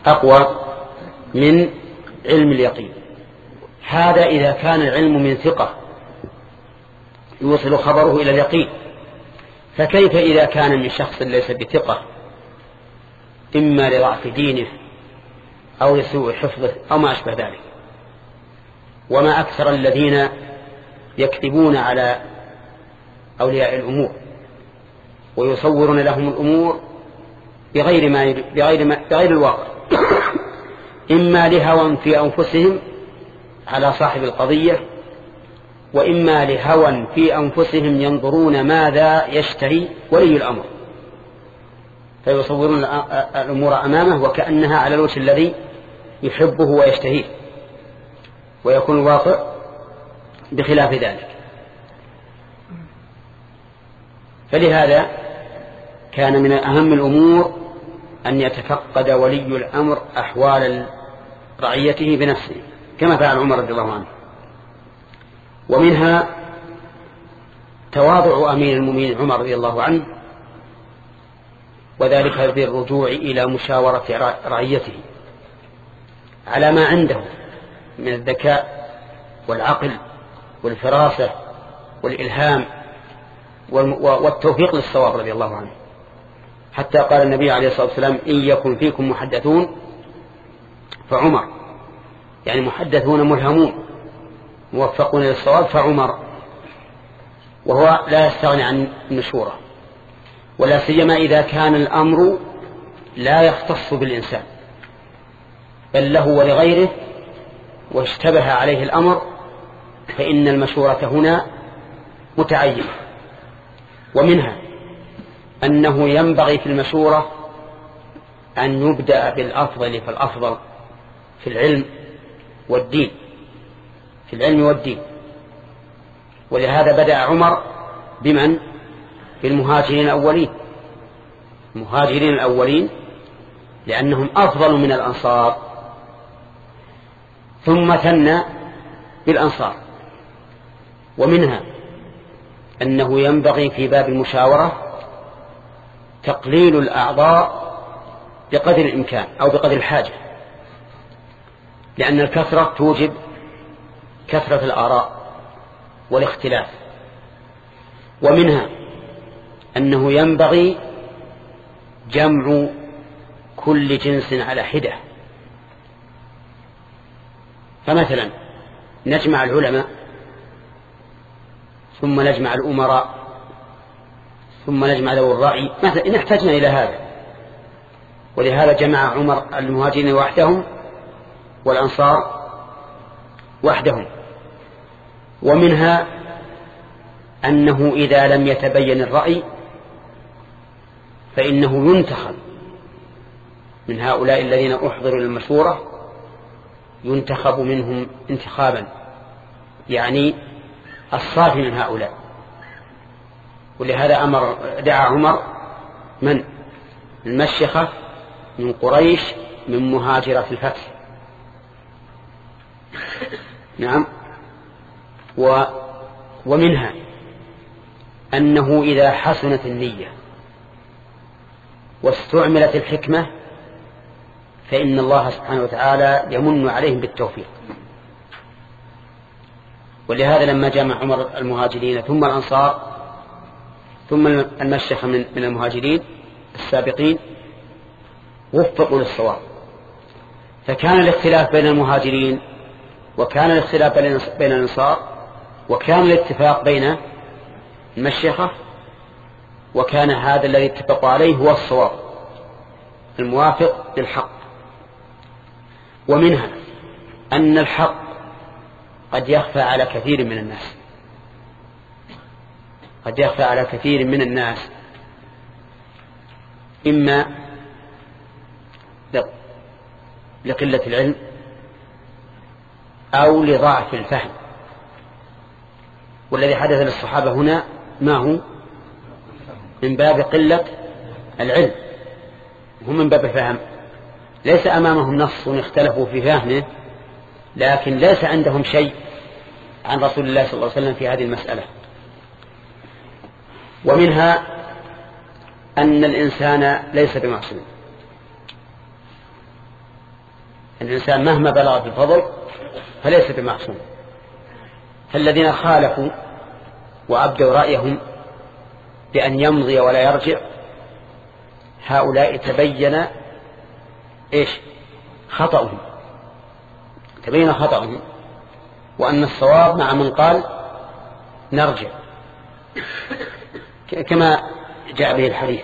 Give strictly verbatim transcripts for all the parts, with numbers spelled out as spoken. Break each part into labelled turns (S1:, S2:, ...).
S1: أقوى من علم اليقين. هذا إذا كان العلم من ثقة يوصل خبره إلى اليقين، فكيف إذا كان من شخص ليس بثقة، إما لضعف دينه أو لسوء حفظه أو ما أشبه ذلك؟ وما أكثر الذين يكذبون على أولياء الأمور ويصورون لهم الأمور بغير, ما بغير, ما بغير الواقع، إما لهوى في أنفسهم على صاحب القضية، وإما لهوى في أنفسهم ينظرون ماذا يشتهي ولي الأمر، فيصورون الأمور أمامه وكأنها على الوجه الذي يحبه ويشتهيه، ويكون الواقع بخلاف ذلك. فلهذا كان من أهم الأمور أن يتفقد ولي الأمر أحوال رعيته بنفسه كما فعل عمر رضي الله عنه. ومنها تواضع أمير المؤمنين عمر رضي الله عنه، وذلك بالرجوع إلى مشاورة رعيته على ما عنده من الذكاء والعقل والفراسة والإلهام والتوفيق للصواب رضي الله عنه، حتى قال النبي عليه الصلاة والسلام: إن يكن فيكم محدثون فعمر، يعني محدثون ملهمون موفقون للصواب فعمر، وهو لا يستغني عن المشورة، ولا سيما إذا كان الأمر لا يختص بالإنسان بل له ولغيره واشتبه عليه الأمر، فإن المشورة هنا متعينة. ومنها أنه ينبغي في المشورة أن يبدأ بالأفضل فالأفضل في العلم والدين، في العلم والدين. ولهذا بدأ عمر بمن؟ بالمهاجرين الأولين، المهاجرين الأولين لأنهم أفضل من الأنصار، ثم ثنى بالأنصار. ومنها أنه ينبغي في باب المشاورة تقليل الأعضاء بقدر الإمكان أو بقدر الحاجة، لأن الكثرة توجب كثرة الآراء والاختلاف. ومنها أنه ينبغي جمع كل جنس على حدة، فمثلا نجمع العلماء ثم نجمع الأمراء ثم نجمع ذوي الرأي مثلا إن احتجنا إلى هذا. ولهذا جمع عمر المهاجرين وحدهم والأنصار وحدهم. ومنها أنه إذا لم يتبين الرأي فإنه ينتخب من هؤلاء الذين أحضروا للمشورة، ينتخب منهم انتخابا، يعني الصافي من هؤلاء. ولهذا أمر دعا عمر من؟ المشيخة من قريش من مهاجرة الفتح. نعم. و ومنها أنه إذا حسنت النية واستعملت الحكمة فإن الله سبحانه وتعالى يمن عليهم بالتوفيق. ولهذا لما جمع عمر المهاجرين ثم الأنصار ثم المشيخة من من المهاجرين السابقين وفقوا للصواب، فكان الاختلاف بين المهاجرين وكان الاختلاف بين الأنصار وكان الاتفاق بين المشيخة، وكان هذا الذي اتفقوا عليه هو الصواب الموافق للحق. ومنها أن الحق قد يخفى على كثير من الناس، قد يخفى على كثير من الناس إما لقلة العلم أو لضعف الفهم. والذي حدث للصحابة هنا ما هو؟ من باب قلة العلم، هم من باب الفهم. ليس أمامهم نص اختلفوا في فهمه، لكن ليس عندهم شيء عن رسول الله صلى الله عليه وسلم في هذه المسألة. ومنها أن الإنسان ليس بمعصوم، الإنسان مهما بلغ بالفضل فليس بمعصوم. فالذين خالفوا وأبدوا رأيهم بأن يمضي ولا يرجع هؤلاء تبين إيش خطأهم تبين خطأهم وأن الصواب مع من قال نرجع كما جاء به الحديث.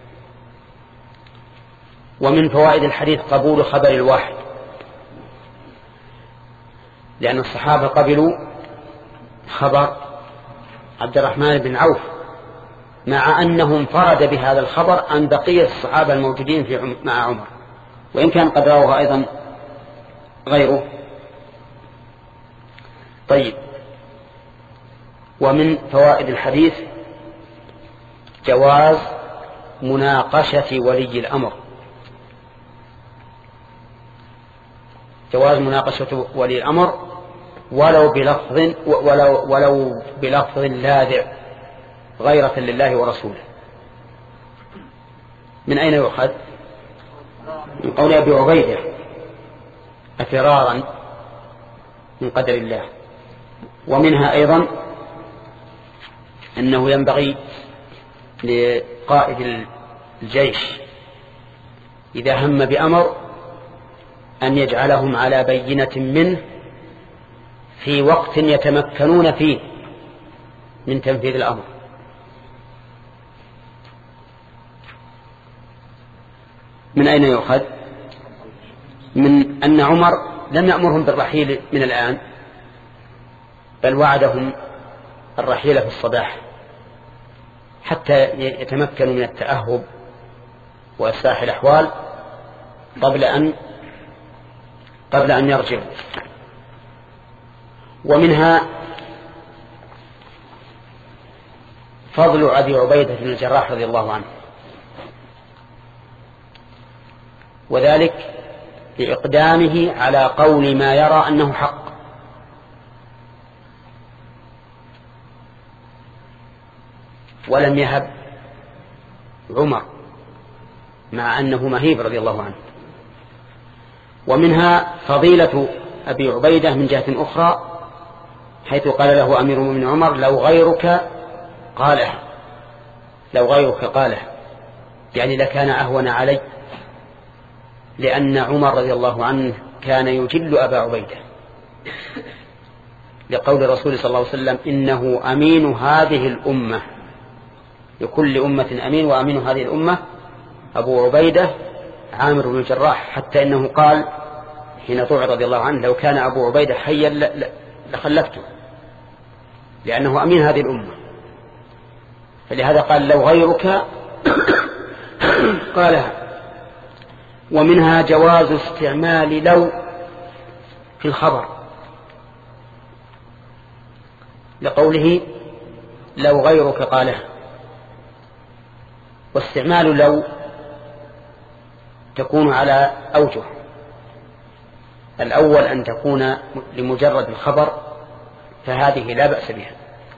S1: ومن فوائد الحديث قبول خبر الواحد، لأن الصحابة قبلوا خبر عبد الرحمن بن عوف مع أنه انفرد بهذا الخبر عن بقية الصحابة الموجودين في مع عمر، وإن كان قد رواه أيضا غيره. طيب، ومن فوائد الحديث جواز مناقشة ولي الأمر، جواز مناقشة ولي الأمر ولو بلفظ ولو, ولو بلفظ لاذع غيرة لله ورسوله. من أين يؤخذ؟ من قول أبي عبيدة أفرارا من قدر الله. ومنها أيضا أنه ينبغي لقائد الجيش إذا هم بأمر أن يجعلهم على بينة منه في وقت يتمكنون فيه من تنفيذ الأمر. من أين يؤخذ؟ من أن عمر لم يأمرهم بالرحيل من الآن، بل وعدهم الرحيل في الصباح حتى يتمكنوا من التأهب وإصلاح الأحوال قبل أن قبل أن يرجعوا. ومنها فضل أبي عبيدة بن الجراح رضي الله عنه، وذلك لإقدامه على قول ما يرى أنه حق، ولم يهب عمر مع أنه مهيب رضي الله عنه. ومنها فضيلة أبي عبيدة من جهة أخرى، حيث قال له أمير المؤمنين عمر لو غيرك قالها لو غيرك قالها يعني لكان أهون علي، لأن عمر رضي الله عنه كان يجل أبا عبيدة لقول الرسول صلى الله عليه وسلم إنه أمين هذه الأمة، لكل أمة أمين وأمين هذه الأمة أبو عبيدة عامر بن الجراح، حتى إنه قال حين طوع رضي الله عنه لو كان أبو عبيدة حيا لخلفته لأنه أمين هذه الأمة. فلهذا قال لو غيرك قالها. ومنها جواز استعمال لو في الخبر لقوله لو غيرك قالها. واستعمال لو تكون على أوجه، الأول أن تكون لمجرد الخبر، فهذه لا بأس بها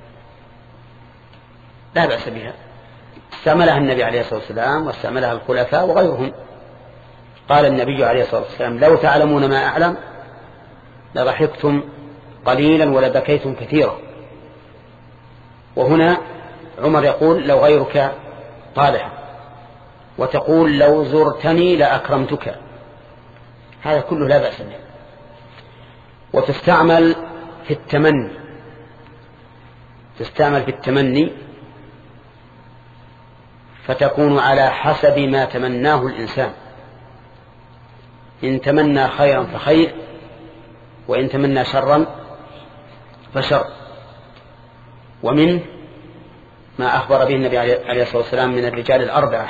S1: لا بأس بها استعملها النبي عليه الصلاة والسلام واستعملها الخلفاء وغيرهم. قال النبي عليه الصلاة والسلام لو تعلمون ما أعلم لضحكتم قليلا ولبكيتم كثيرا. وهنا عمر يقول لو غيرك قالها، وتقول لو زرتني لأكرمتك، هذا كله لا بأس به. وتستعمل في التمني تستعمل في التمني فتكون على حسب ما تمناه الإنسان، إن تمنى خيرا فخير، وإن تمنى شرا فشر. ومن ما أخبر به النبي عليه الصلاة والسلام من الرجال الأربعة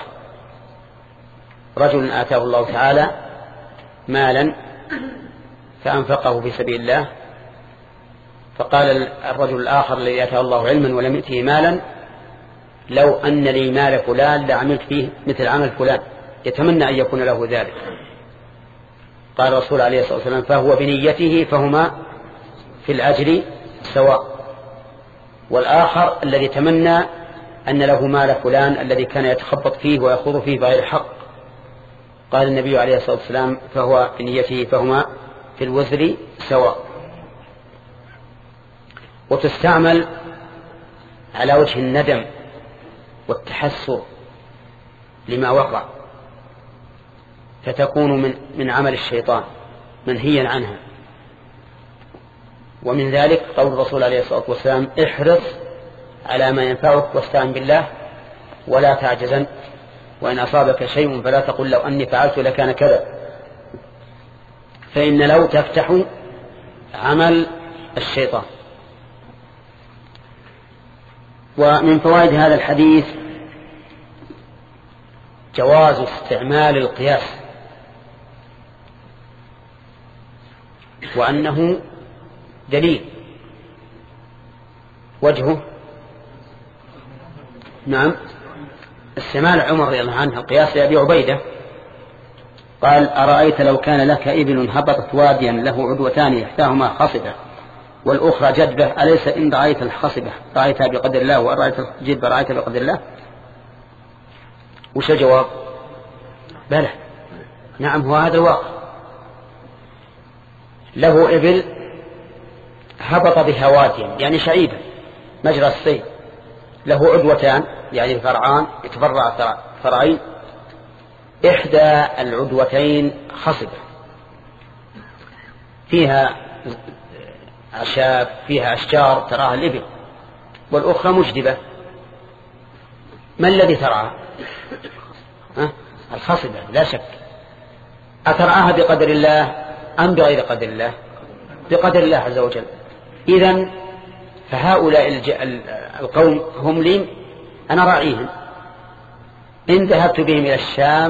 S1: رجل آتاه الله تعالى مالا فأنفقه في سبيل الله، فقال الرجل الآخر الذي آتاه الله علما ولم يؤته مالا لو أن لي مال فلان لعملت فيه مثل عمل فلان، يتمنى أن يكون له ذلك. قال الرسول عليه الصلاة والسلام فهو بنيته فهما في الأجر سواء. والآخر الذي تمنى أن له مال فلان الذي كان يتخبط فيه ويخوض فيه بغير حق، قال النبي عليه الصلاة والسلام فهو بنيته فهما في الوزر سواء. وتستعمل على وجه الندم والتحسر لما وقع، فتكون من, من عمل الشيطان منهيا عنها. ومن ذلك قول الرسول عليه الصلاة والسلام احرص على ما ينفعك واستعن بالله ولا تعجزن، وإن أصابك شيء فلا تقل لو أني فعلت لكان كذا، فإن لو تفتح عمل الشيطان. ومن فوائد هذا الحديث جواز استعمال القياس، وأنه دليل. وجهه نعم استعمال عمر رضي الله عنه القياس لأبي عبيدة، قال أرأيت لو كان لك إبل هبطت واديا له عدوتان إحداهما خصبة والأخرى جدبة، أليس إن رأيت الخصبة رأيتها بقدر الله وإن رأيت الجدبة رأيتها بقدر الله؟ وش الجواب؟ بلى نعم هو هذا الواقع. له إبل هبط بها واديا يعني شعيبا مجرى السيل، له عدوتان يعني فرعان يتفرع فرعين، إحدى العدوتين خصبة فيها أعشاب فيها أشجار تراها الإبل، والأخرى مجدبة. ما الذي ترعى؟ الخصبة لا شك. أترعاها بقدر الله أم بغير قدر الله؟ بقدر الله عز وجل. إذن فهؤلاء القوم هم لي أنا راعيهم، إن ذهبت بهم إلى الشام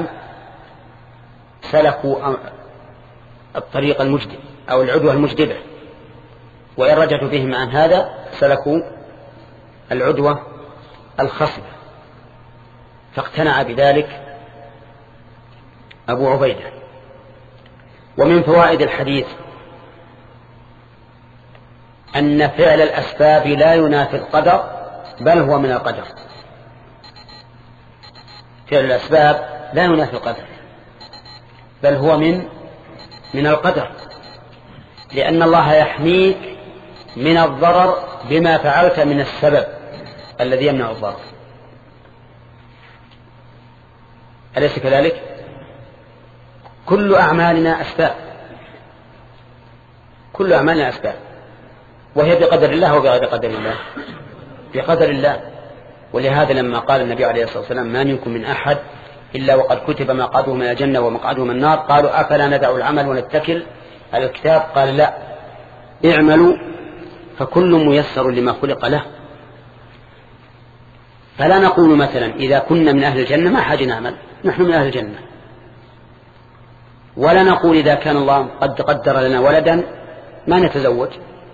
S1: سلكوا الطريق المجدب أو العدوة المجدبة، وإن رجعت بهم عن هذا سلكوا العدوة الخصبة. فاقتنع بذلك أبو عبيدة. ومن فوائد الحديث أن فعل الأسباب لا ينافي القدر بل هو من القدر. فعل الأسباب لا ينافي القدر بل هو من من القدر، لأن الله يحميك من الضرر بما فعلت من السبب الذي يمنع الضرر. أليس كذلك؟ كل أعمالنا أسباب، كل أعمالنا أسباب، وهي بقدر الله وبغير قدر الله. بقدر الله. ولهذا لما قال النبي عليه الصلاة والسلام ما منكم من أحد إلا وقد كتب مقعده من الجنة ومقعده من النار، قالوا أفلا ندع العمل ونتكل على الكتاب؟ قال لا، اعملوا فكل ميسر لما خلق له. فلا نقول مثلا إذا كنا من أهل الجنة ما حاجة نعمل، نحن من أهل الجنة. ولا نقول إذا كان الله قد قدر لنا ولدا ما نتزوج،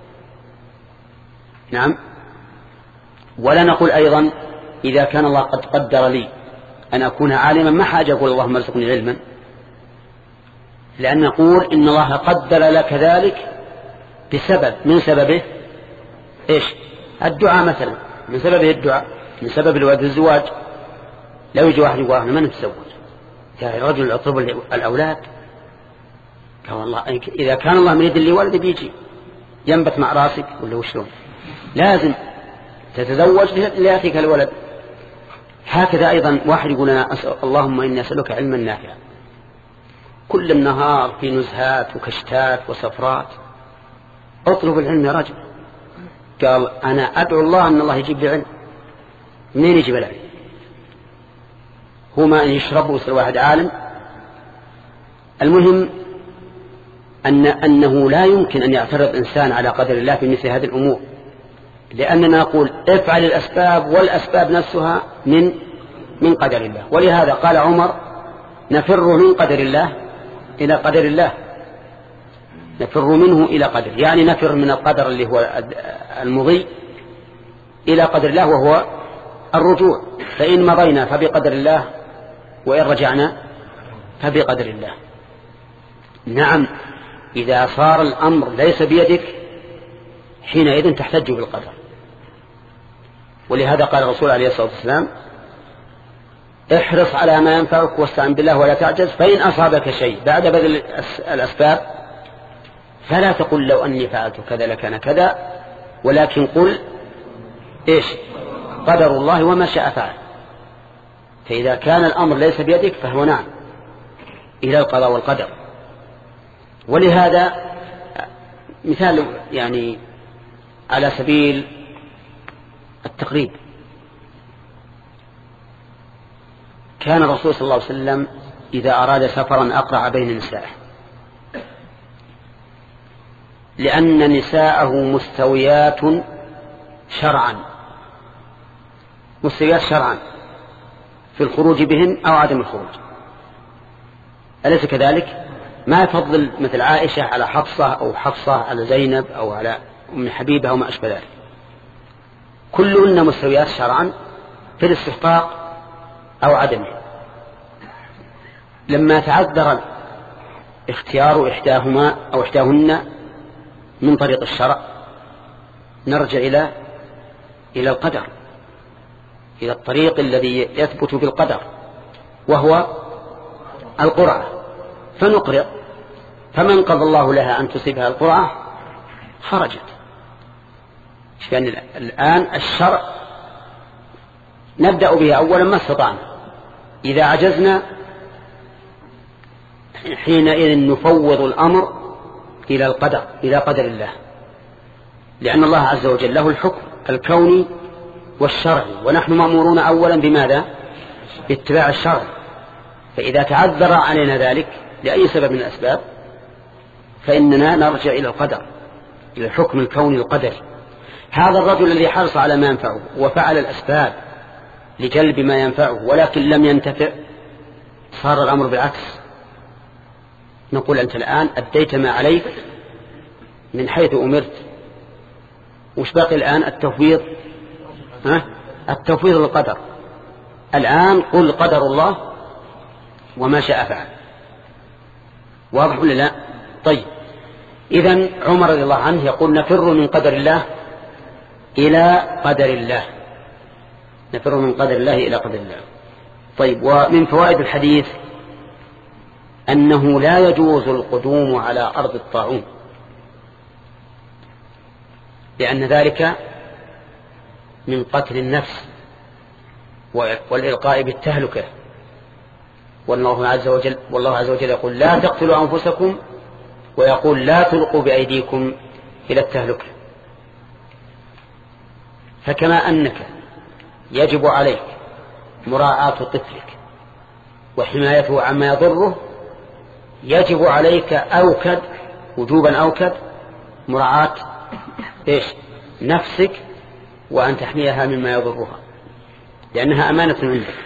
S1: نعم. ولا نقول أيضا إذا كان الله قد قدر لي أن أكون عالما ما حاجة أقول اللهم ارزقني علما، لأن نقول إن الله قدر لك ذلك بسبب، من سببه إيش؟ الدعاء مثلا، من سببه الدعاء، من سبب الولد الزواج. لو يجي واحد يقول أنا ما نتزوج، يا رجل أطلب الأولاد، قال والله إذا كان الله مريد لي ولد بيجي ينبت مع راسك ولا وشلون؟ لازم تتزوج ليأتيك الولد. هكذا أيضا واحد يقول أنا أسأل اللهم إني أسألك علما نافعا، كل النهار في نزهات وكشتات وسفرات، اطلب العلم يا رجل. قال أنا أدعو الله أن الله يجيب لي علم. منين يجيب العلم؟ هو ما أن يشرب ويصير واحد عالم؟ المهم أن أنه لا يمكن أن يعترض إنسان على قدر الله في مثل هذه الأمور، لأننا نقول افعل الأسباب والأسباب نفسها من من قدر الله. ولهذا قال عمر نفر من قدر الله إلى قدر الله، نفر منه إلى قدر، يعني نفر من القدر اللي هو المضي إلى قدر الله وهو الرجوع. فإن مضينا فبقدر الله وإن رجعنا فبقدر الله. نعم إذا صار الأمر ليس بيدك حينئذ تحتج بالقدر. ولهذا قال الرسول عليه الصلاة والسلام احرص على ما ينفعك واستعن بالله ولا تعجز، فإن أصابك شيء بعد بذل الأسباب فلا تقل لو أني فعلت كذا لكان كذا، ولكن قل إيش؟ قدر الله وما شاء فعل. فإذا كان الأمر ليس بيدك فهو نعم إلى القضاء والقدر. ولهذا مثال يعني على سبيل التقريب، كان الرسول صلى الله عليه وسلم إذا أراد سفرا أقرع بين نسائه، لأن نساءه مستويات شرعا، مستويات شرعا في الخروج بهن أو عدم الخروج، أليس كذلك؟ ما يفضل مثل عائشة على حفصة أو حفصة على زينب أو على أم حبيبة أو ما أشبه ذلك، كلهن مستويات شرعا في الاستحقاق أو عدمه. لما تعذر اختيار إحداهما أو إحداهن من طريق الشرع نرجع إلى إلى القدر، إلى الطريق الذي يثبت بالقدر وهو القرعة، فنقرأ، فمن قضى الله لها أن تصيبها القرعة خرجت. يعني الآن الشرع نبدأ به أولا ما استطعنا، إذا عجزنا حينئذ نفوض الأمر إلى القدر، إلى قدر الله، لأن الله عز وجل له الحكم الكوني والشرعي، ونحن مأمورون أولا بماذا؟ باتباع الشرع. فإذا تعذر علينا ذلك لأي سبب من الأسباب فإننا نرجع إلى القدر، إلى الحكم الكوني القدري. هذا الرجل الذي حرص على ما ينفعه وفعل الأسباب لجلب ما ينفعه ولكن لم ينتفع، صار الأمر بالعكس، نقول أنت الآن أديت ما عليك من حيث أمرت، وش باقي الآن؟ التفويض، ها؟ التفويض للقدر. الآن قل قدر الله وما شاء فعل. واضح ولا لا؟ طيب، إذن عمر رضي الله عنه يقول نفر من قدر الله إلى قدر الله، نفر من قدر الله إلى قدر الله. طيب، ومن فوائد الحديث أنه لا يجوز القدوم على أرض الطاعون، لأن ذلك من قتل النفس والإلقاء بالتهلكة، والله عز وجل والله عز وجل يقول لا تقتلوا أنفسكم، ويقول لا تلقوا بأيديكم إلى التهلكة. فكما أنك يجب عليك مراعاة طفلك وحمايته عما يضره، يجب عليك أوكد وجوبا أوكد مراعاة إيش؟ نفسك، وأن تحميها مما يضرها، لأنها أمانة عندك.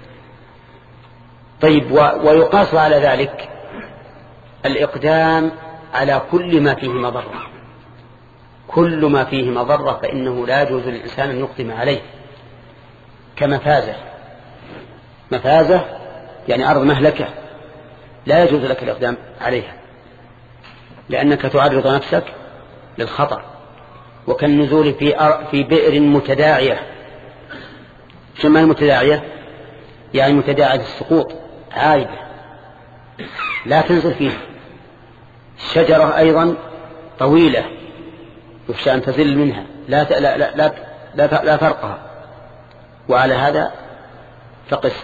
S1: طيب، ويقاس على ذلك الإقدام على كل ما فيه مضرة، كل ما فيه مضرة فإنه لا يجوز للإنسان أن يقدم عليه، كمفازة، مفازة يعني أرض مهلكة لا يجوز لك الإقدام عليها، لأنك تعرض نفسك للخطر، وكالنزول في في بئر متداعية. شو معنى المتداعية؟ يعني متداعية السقوط، عايدة لا تنزل فيها. الشجرة أيضا طويلة يخشى أن تزل منها، لا لا لا لا, لا, لا ترقها، وعلى هذا فقس.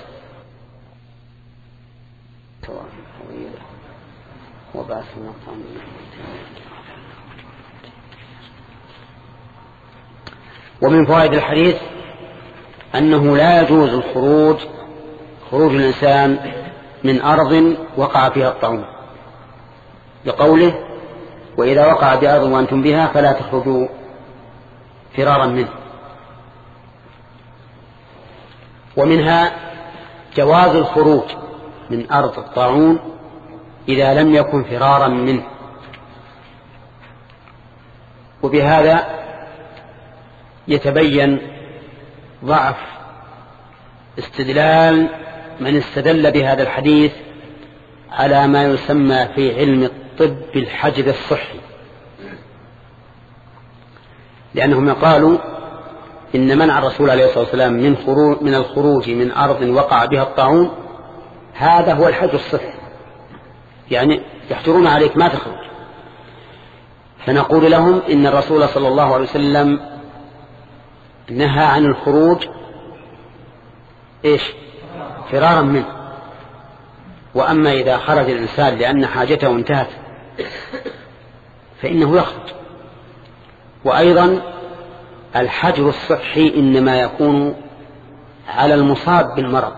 S1: ومن فوائد الحديث أنه لا يجوز الخروج خروج الإنسان من أرض وقع فيها الطاعون، لقوله وإذا وقع بأرض وأنتم بها فلا تخرجوا فرارا منه. ومنها جواز الخروج من أرض الطاعون إذا لم يكن فرارا منه، وبهذا يتبين ضعف استدلال من استدل بهذا الحديث على ما يسمى في علم الطب الحجر الصحي، لأنهم قالوا إن منع الرسول عليه الصلاة والسلام من, خروج من الخروج من أرض وقع بها الطاعون هذا هو الحج الصحي، يعني يحجرون عليك ما تخرج. فنقول لهم إن الرسول صلى الله عليه وسلم نهى عن الخروج إيش؟ فرارا منه. وأما إذا خرج الإنسان لأن حاجته انتهت فإنه يخرج. وأيضا الحجر الصحي إنما يكون على المصاب بالمرض،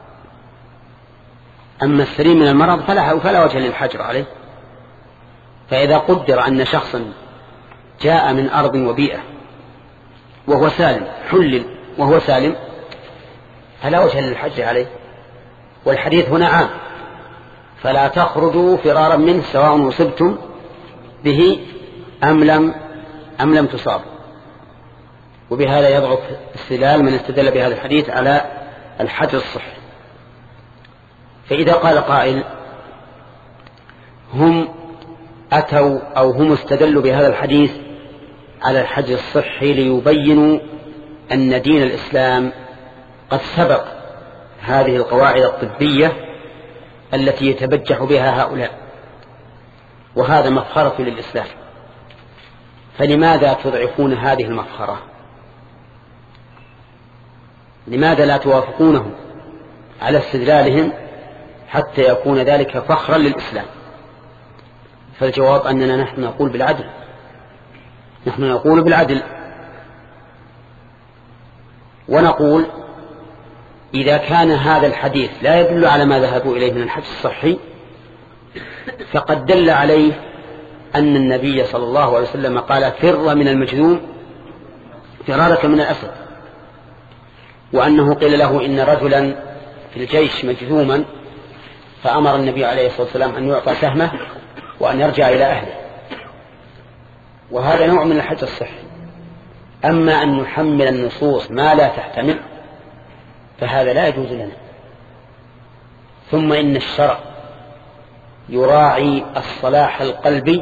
S1: أما السليم من المرض فلا, فلا وجه للحجر عليه. فإذا قدر أن شخصا جاء من أرض وبيئة وهو سالم، حلل وهو سالم، فلا وجه للحجر عليه. والحديث هنا عام، فلا تخرجوا فرارا منه سواء أصبتم به أم لم, أم لم تصابوا. وبهذا يضعف استدلال من استدل بهذا الحديث على الحجر الصحي. فإذا قال قائل هم أتوا أو هم استدلوا بهذا الحديث على الحجر الصحي ليبينوا أن دين الإسلام قد سبق هذه القواعد الطبية التي يتبجح بها هؤلاء، وهذا مفخرة للإسلام. فلماذا تضعفون هذه المفخرة؟ لماذا لا توافقونهم على استدلالهم حتى يكون ذلك فخرا للإسلام؟ فالجواب أننا نحن نقول بالعدل، نحن نقول بالعدل ونقول إذا كان هذا الحديث لا يدل على ما ذهبوا إليه من الحج الصحي فقد دل عليه أن النبي صلى الله عليه وسلم قال فر من المجذوم فرارك من الأسد، وأنه قيل له إن رجلا في الجيش مجذوما فأمر النبي عليه الصلاة والسلام أن يعطى سهمه وأن يرجع إلى أهله، وهذا نوع من الحج الصحي. أما أن نحمل النصوص ما لا تحتمل فهذا لا يجوز لنا. ثم إن الشرع يراعي الصلاح القلبي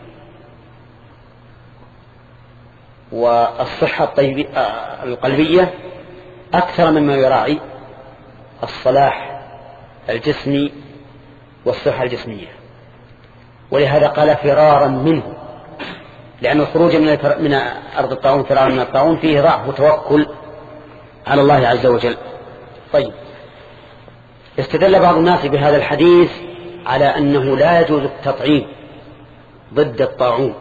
S1: والصحة القلبية أكثر مما يراعي الصلاح الجسمي والصحة الجسمية. ولهذا قال فرارا منه، لأن الخروج من, من أرض الطاعون فرارا من الطاعون فيه ضعف وتوكل على الله عز وجل. طيب، استدل بعض الناس بهذا الحديث على أنه لا يجوز التطعيم ضد الطاعون،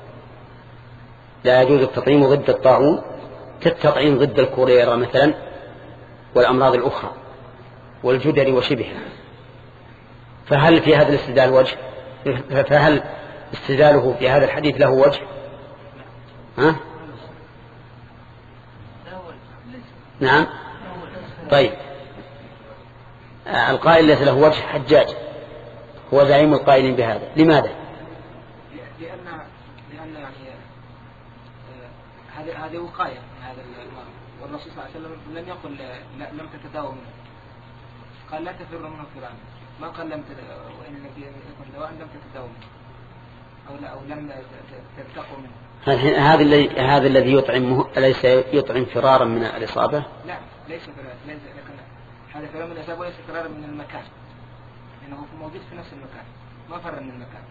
S1: لا يجوز التطعيم ضد الطاعون كالتطعيم ضد الكوليرا مثلا والأمراض الأخرى والجدري وشبهها. فهل في هذا الاستدلال وجه؟ فهل استدلاله في هذا الحديث له وجه؟ ها؟ نعم. طيب، القائل ليس له وجه حجاج هو زعيم القائلين بهذا. لماذا؟
S2: لأن لأن يعني هذه هذه وقاية من هذا المرض، والرسول صلى الله عليه وسلم لم يقل لم تتداووا منه، قال لا تفروا منه فرارا، ما قال لم تتداووا، وإن يكون دواء لم تتداووا منه أو لا أو لم تتقوا منه.
S1: هذا الذي هذا الذي يطعمه أليس يطعم فرارا من الإصابة؟
S2: لا، ليس فرارا، ليس لكن هذا فرار من الإصابة وليس فرارا من المكان، لأنه موجود في نفس المكان، ما فر من المكان.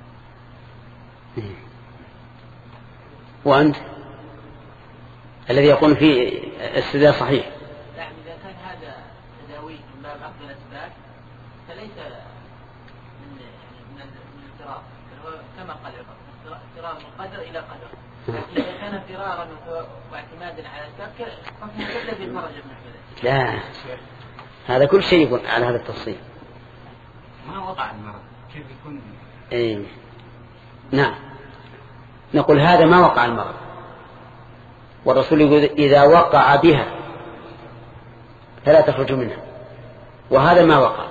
S1: وأنت الذي يقول فيه استدلال صحيح.
S3: نعم، إذا كان هذا تداوي من باب أخذ الأسباب فليس من من الاضطراب، كما قال اضطراب من قدر إلى قدر. لكن إذا كان فرارا واعتمادا على الأسباب فهو الذي فرج من ذلك.
S1: لا، هذا كل شيء يكون على هذا التفصيل.
S2: ما وقع المرض كيف يكون؟
S1: إيه. نعم، نقول هذا ما وقع المرض، والرسول يقول إذا وقع بها فلا تخرج منها، وهذا ما وقع.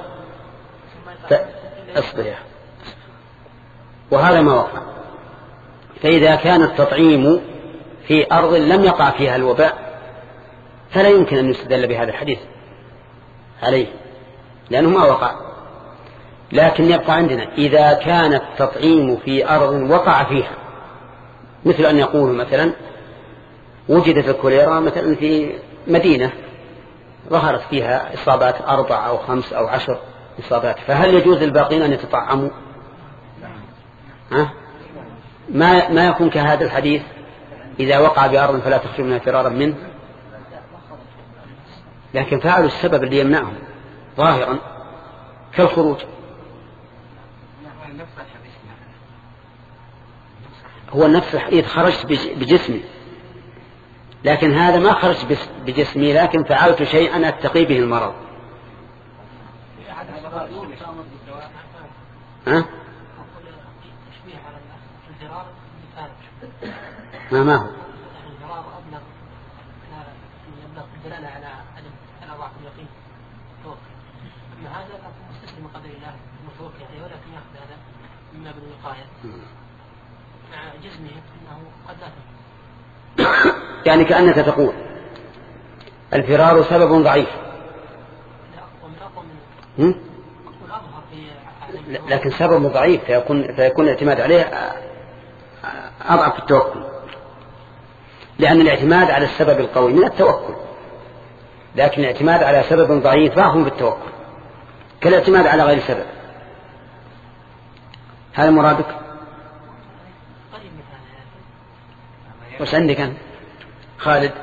S1: اصبر يا وهذا ما وقع. فإذا كان التطعيم في أرض لم يقع فيها الوباء فلا يمكن أن يستدل بهذا الحديث عليه، لأنه ما وقع. لكن يبقى عندنا إذا كان التطعيم في أرض وقع فيها، مثل أن يقول مثلا وجدت الكوليرا مثلا في مدينة ظهرت فيها إصابات أربع أو خمس أو عشر إصابات، فهل يجوز للباقين أن يتطعموا؟ ها؟ ما ما يكون كهذا الحديث إذا وقع بأرض فلا تخرجوا منها فرارا منه، لكن فعلوا السبب اللي يمنعهم ظاهرا كالخروج. هو النفس إذا خرجت بجسمي، لكن هذا ما خرج بجسمي، لكن فعلت شيئا أتقي به المرض. ها؟ ما ما هو يعني كأنك تقول الفرار سبب ضعيف، لكن سبب ضعيف فيكون, فيكون الاعتماد عليه أضعف التوكل، لأن الاعتماد على السبب القوي من التوكل، لكن الاعتماد على سبب ضعيف ضعف في التوكل كالاعتماد على غير سبب. هذا مرادك؟ وش عندك أنت خالد؟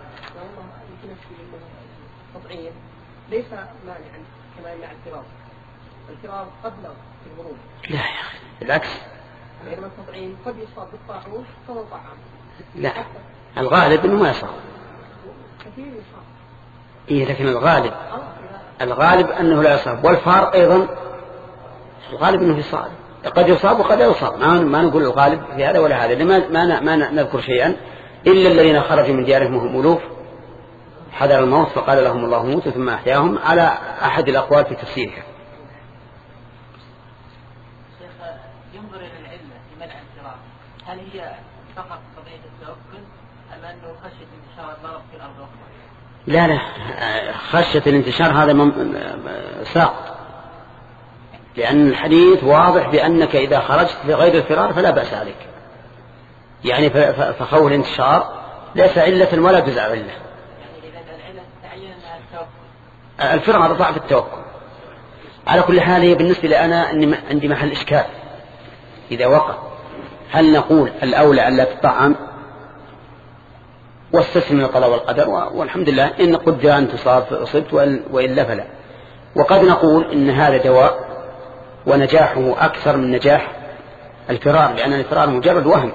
S4: التطعيم ليس مانعا كما يمنع الفرار، الفرار قبل الغروب.
S1: لا يا أخي بالعكس،
S4: بينما التطعيم قد يصاب بالطاعون فهو طعام.
S1: لا الغالب انه ما يصاب
S4: كثير يصاب.
S1: إيه لكن الغالب الغالب انه لا يصاب، والفار ايضا الغالب انه يصاب، قد يصاب وقد لا يصاب، ما ما نقول الغالب في هذا ولا هذا، لما ما ما نذكر شيئا الا الذين خرجوا من ديارهم وهم ألوف حذر الموت فقال لهم الله موتوا ثم أحياهم، على أحد الأقوال في تفسيرها.
S3: شيخ ينظر إلى العلة في منع الفرار، هل هي فقط قضية التوكل أم أنه خشية انتشار المرض في الأرض الأخرى؟
S1: لا لا خشية الانتشار هذا ساقط، لأن الحديث واضح بأنك إذا خرجت بغير الفرار فلا بأس عليك، يعني فخوف الانتشار ليس علة ولا جزء علة.
S3: يعني إذا العلة تعين أنها التوكل،
S1: الفرار ضعف التوكل. على كل حال هي بالنسبة لي أنا أني عندي محل إشكال إذا وقع، هل نقول الأولى أن لا تطعم واستسلم للقضاء والقدر والحمد لله إن قدر أن تصاب فأصبت وإلا فلا، وقد نقول إن هذا دواء ونجاحه أكثر من نجاح الفرار، لأن الفرار مجرد وهم،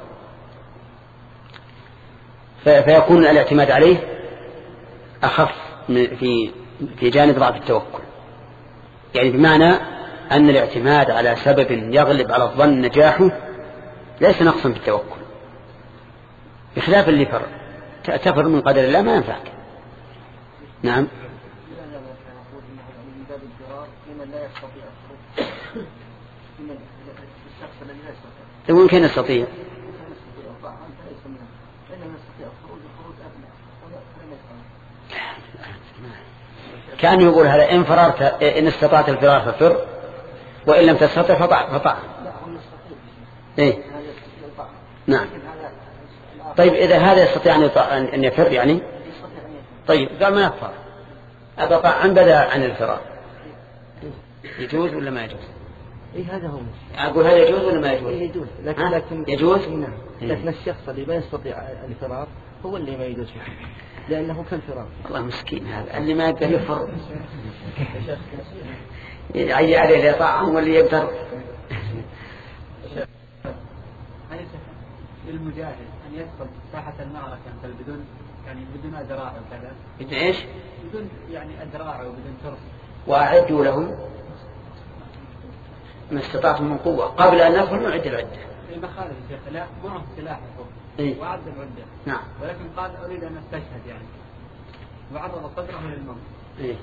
S1: فيكون الاعتماد عليه أخف في في جانب ضعف التوكل، يعني بمعنى أن الاعتماد على سبب يغلب على الظن نجاحه ليس نقصا في التوكل، بخلاف اللي فر تفر من قدر الله ما ينفعك. نعم. وإن كان يستطيع كأنه يقول هذا إن فررت إن استطعت الفرار ففر وإن لم تستطع فطع فطع. إيه؟ نعم. طيب إذا هذا يستطيع أن يفر يعني طيب قال ما يفر أبقى عن بدأ عن الفرار يجوز ولا ما يجوز؟
S4: إيه هذا هو.
S1: أقول هذا يجوز ولا ما يجوز؟
S4: إيه يجوز لكن, لكن
S1: يجوز؟
S4: نعم. لكن الشخص اللي ما يستطيع الفرار هو اللي ما يجوز فيه لأنه كالفرار.
S1: الله مسكين هذا اللي ما يقدر يفر يعي عليه ليطعم واللي يقدر.
S2: للمجاهد أن يدخل ساحة المعركة بدون يعني بدون أدراع وكذا.
S1: بدون إيش؟
S2: بدون يعني أدراع وبدون ترس.
S1: وأعدوا لهم ما استطعتم من قوة قبل أن ندخل نعد العدة.
S2: ما خالف الشيخ لا معه سلاح
S1: إيه؟
S2: وعد العدة.
S1: نعم.
S2: ولكن قال أريد أن أستشهد يعني وعرض صدره للموت.
S1: إيه؟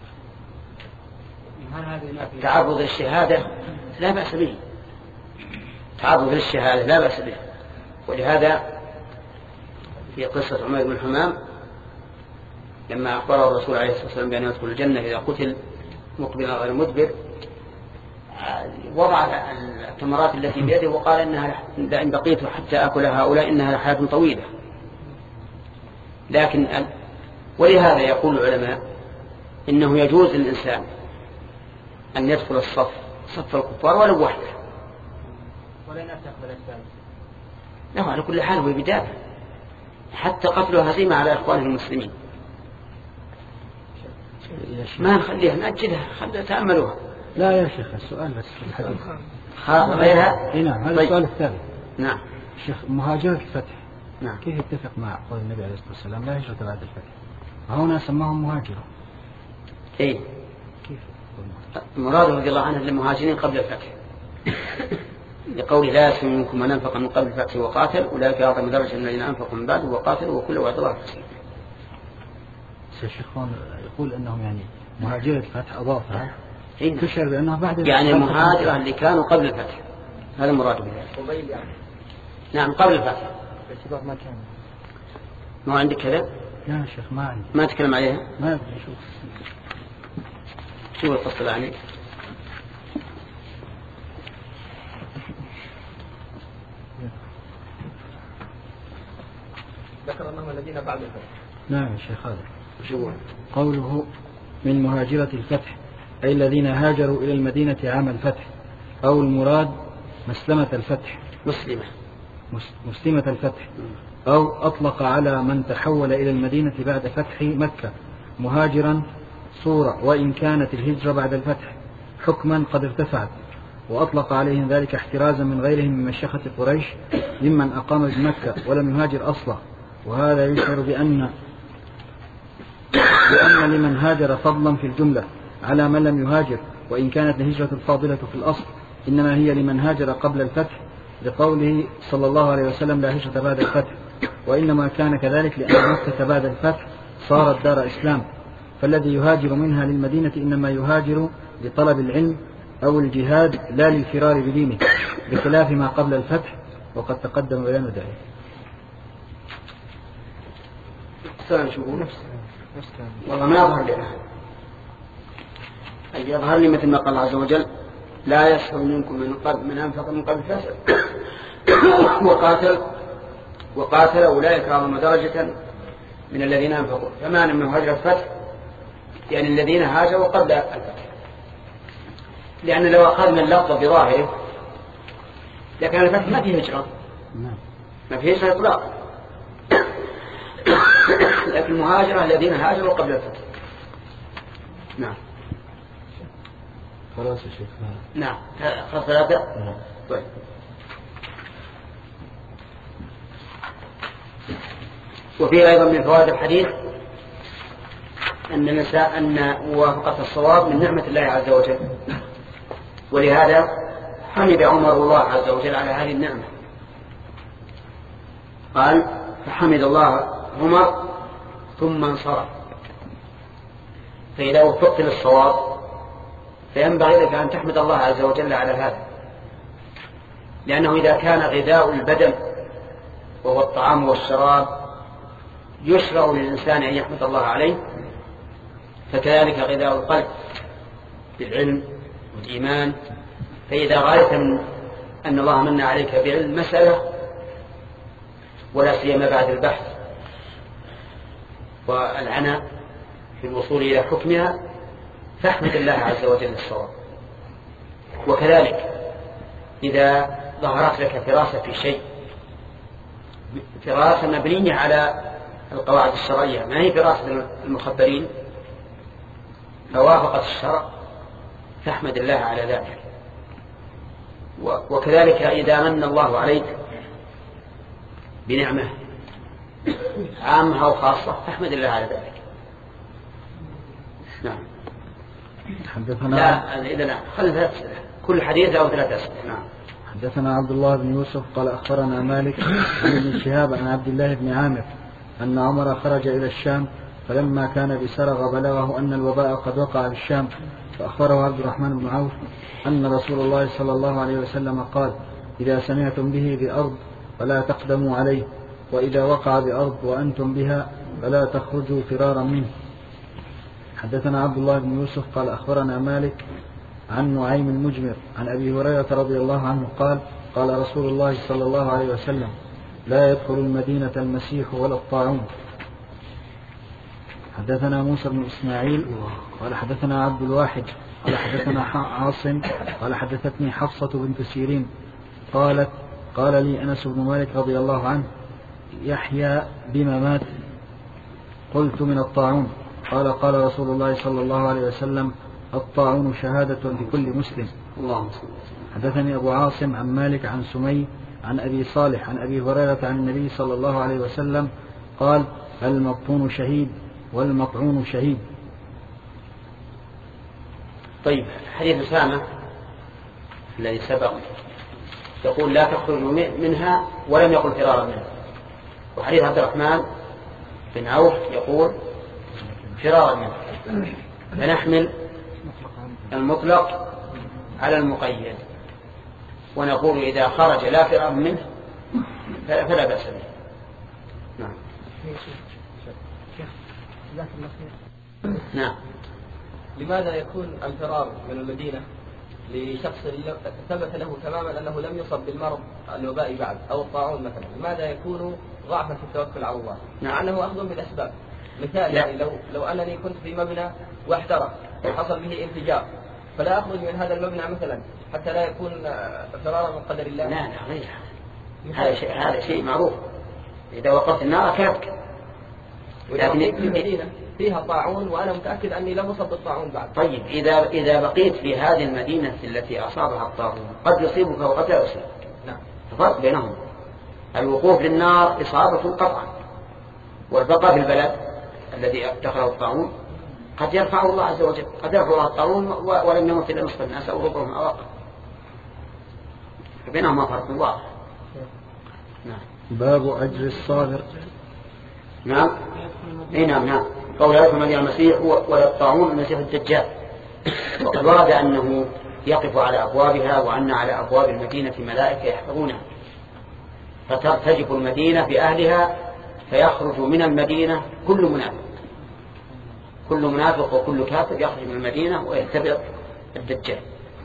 S2: هل هذا ينافي؟
S1: تعرض للشهادة لا بأس به، تعرض للشهادة لا بأس به، ولهذا في قصة عمر بن حمام لما أخبره الرسول عليه الصلاة والسلام بأنه يدخل الجنة إذا قتل مقبلا غير مدبر وضع التمرات التي بيده وقال إنها إن بقيت حتى أكل هؤلاء إنها لحياة طويلة، لكن ولهذا يقول العلماء إنه يجوز للإنسان أن يدخل الصف صف الكفار ولو وحده
S2: ولا نفتح بالأسباب.
S1: لا، على كل حال هو بداية حتى قتله هزيمة على إخوانه المسلمين. ما نخليها نأجلها، خليها تأملوها.
S5: لا يا شيخ السؤال بس في الحديث
S1: غيرها.
S5: إيه نعم، هذا
S1: طيب.
S5: السؤال الثالث.
S1: نعم
S5: شيخ، مهاجرة الفتح
S1: نعم.
S5: كيف يتفق مع قول النبي عليه الصلاة والسلام لا هجرة بعد الفتح؟ هنا سماهم مهاجرة.
S1: إيه
S5: كيف؟
S1: المراد رضي الله عنه للمهاجرين قبل الفتح لقول لا يسلم منكم من أنفق من قبل الفتح وقاتل أولئك أعظم درجة من الذين أنفقوا من بعد وقاتلوا وكل وعد الله حسن.
S5: الشيخ يقول أنهم يعني مهاجرة الفتح أضافها
S1: إيه؟
S5: تشعر بأنها بعد
S1: يعني المهاجرة اللي كانوا قبل الفتح، هذا المراد بذلك.
S2: قبيل يعني.
S1: نعم قبل الفتح.
S2: باعتبار ما كان.
S1: ما عندك كذا؟
S5: لا يا شيخ ما عندي.
S1: ما تكلم عليها؟
S5: ما أدري شوف.
S1: شو الفصل يعني؟
S2: ذكر أنهم الذين بعد الفتح.
S5: نعم يا شيخ هذا.
S1: شو
S5: قوله من مهاجرة الفتح أي الذين هاجروا إلى المدينة عام الفتح، أو المراد مسلمة الفتح
S1: مسلمة
S5: مسلمة الفتح، أو أطلق على من تحول إلى المدينة بعد فتح مكة مهاجرا صورة، وإن كانت الهجرة بعد الفتح حكما قد ارتفعت، وأطلق عليهم ذلك احترازا من غيرهم من مشيخة قريش ممن أقام بمكة ولم يهاجر أصلا. وهذا يشعر بأن بأن لمن هاجر فضلا في الجملة على من لم يهاجر، وإن كانت الهجرة الفاضلة في الأصل إنما هي لمن هاجر قبل الفتح، لقوله صلى الله عليه وسلم لا هجرة بعد الفتح، وإنما كان كذلك لأن مكة بعد الفتح صارت دار إسلام، فالذي يهاجر منها للمدينة إنما يهاجر لطلب العلم أو الجهاد لا للفرار بدينه، بخلاف ما قبل الفتح وقد تقدم بيان ذلك.
S1: والله ما يظهر لي أن يظهر لي مثل ما قال عز وجل لا يسخر منكم من قبل من أنفق من قبل فتح وقاتل وقاتل أولئك أعظم درجة من الذين أنفقوا. فما من هجرة الفتح يعني الذين هاجروا قبل الفتح، لأن لو أخذنا اللفظ بظاهره لكن الفتح ما فيه هجرة، ما فيه هجرة إطلاقا، لكن المهاجرة الذين هاجروا قبل الفتح. نعم
S5: خلاص يا شيخ.
S1: نعم خلاص ثلاثة. طيب وفي أيضا من فوائد الحديث أن النساء أن موافقة الصواب من نعمة الله عز وجل، ولهذا حمد عمر الله عز وجل على هذه النعمة، قال فحمد الله عمر ثم انصرف. فإذا وفقت للصواب فينبغي لك أن تحمد الله عز وجل على هذا، لأنه إذا كان غذاء البدن وهو الطعام والشراب يشرع للإنسان أن يحمد الله عليه، فكذلك غذاء القلب بالعلم والإيمان. فإذا رأيت من أن الله من عليك بعلم مسألة ولا سيما بعد البحث والعناء في الوصول إلى حكمها فاحمد الله عز وجل الصواب. وكذلك إذا ظهرت لك فراسة في شيء، فراسة مبنية على القواعد الشرعية ما هي فراسة المخبرين، فوافقت الشرع فاحمد الله على ذلك. وكذلك إذا من الله عليك بنعمة عامة أو خاصة فاحمد الله على ذلك. نعم.
S5: حدثنا
S1: لا إذا لا خلنا كل حديث له ثلاث أسئلة. نعم.
S5: حدثنا عبد الله بن يوسف قال أخبرنا مالك عن ابن شهاب عن عبد الله بن عامر أن عمر خرج إلى الشام، فلما كان بسرغ بلغه أن الوباء قد وقع بالشام، فأخبره عبد الرحمن بن عوف أن رسول الله صلى الله عليه وسلم قال إذا سمعتم به بأرض فلا تقدموا عليه، وإذا وقع بأرض وأنتم بها فلا تخرجوا فرارا منه. حدثنا عبد الله بن يوسف قال أخبرنا مالك عن نعيم المجمر عن أبي هريرة رضي الله عنه قال قال رسول الله صلى الله عليه وسلم لا يدخل المدينة المسيح ولا الطاعون. حدثنا موسى بن إسماعيل قال حدثنا عبد الواحد قال حدثنا عاصم قال حدثتني حفصة بنت سيرين قالت قال لي أنس بن مالك رضي الله عنه يحيى بما مات؟ قلت من الطاعون. قال قال رسول الله صلى الله عليه وسلم الطاعون شهادة لكل مسلم.
S1: اللهم
S5: حدثني أبو عاصم عن مالك عن سمي عن أبي صالح عن أبي هريرة عن النبي صلى الله عليه وسلم قال المبطون شهيد والمطعون شهيد.
S1: طيب حديث أسامة الذي سبق يقول لا تخرجوا منها ولم يقل فرارا منها، وحديث عبد الرحمن بن عوف يقول فرارا منها. فنحمل المطلق على المقيد ونقول إذا خرج لا فرار منه فلا بأس به. نعم. نعم.
S4: لماذا يكون الفرار من المدينة لشخص ثبت له تماما أنه لم يصب بالمرض الوبائي بعد أو الطاعون مثلا، لماذا يكون ضعفا في التوكل على الله مع أنه أخذ بالأسباب؟ مثال يعني لو لو أنني كنت في مبنى واحترق وحصل به انفجار فلا أخرج من هذا المبنى مثلا حتى لا يكون فرارا من قدر الله.
S1: لا لا غير هذا شيء هذا شيء معروف. إذا وقفت النار كافك.
S4: لكن في مدينة فيها طاعون وأنا متأكد أني لم أصب بالطاعون بعد.
S1: طيب إذا إذا بقيت في هذه المدينة التي أصابها الطاعون قد يصيبك وقد لا يصيبك.
S4: نعم.
S1: الفرق بينهم الوقوف للنار إصابة قطعا، والبقاء في البلد الذي دخله الطاعون قد يرفعه الله عز وجل، قد يرفع الله الطاعون ولم يمت إلا نصف الناس أو ربعهم أو أقل. بينهما فرق واضح.
S5: نعم. باب أجر الصابر.
S1: نعم. اي نعم نعم. قول يدخل المدينة المسيح ولا الطاعون المسيح الدجال. وقد ورد أنه يقف على أبوابها وأن على أبواب المدينة ملائكة يحفظونها، فترتجف المدينة بأهلها فيخرج من المدينة كل منافق كل منافق وكل كافر يخرج من المدينة ويتبع الدجال.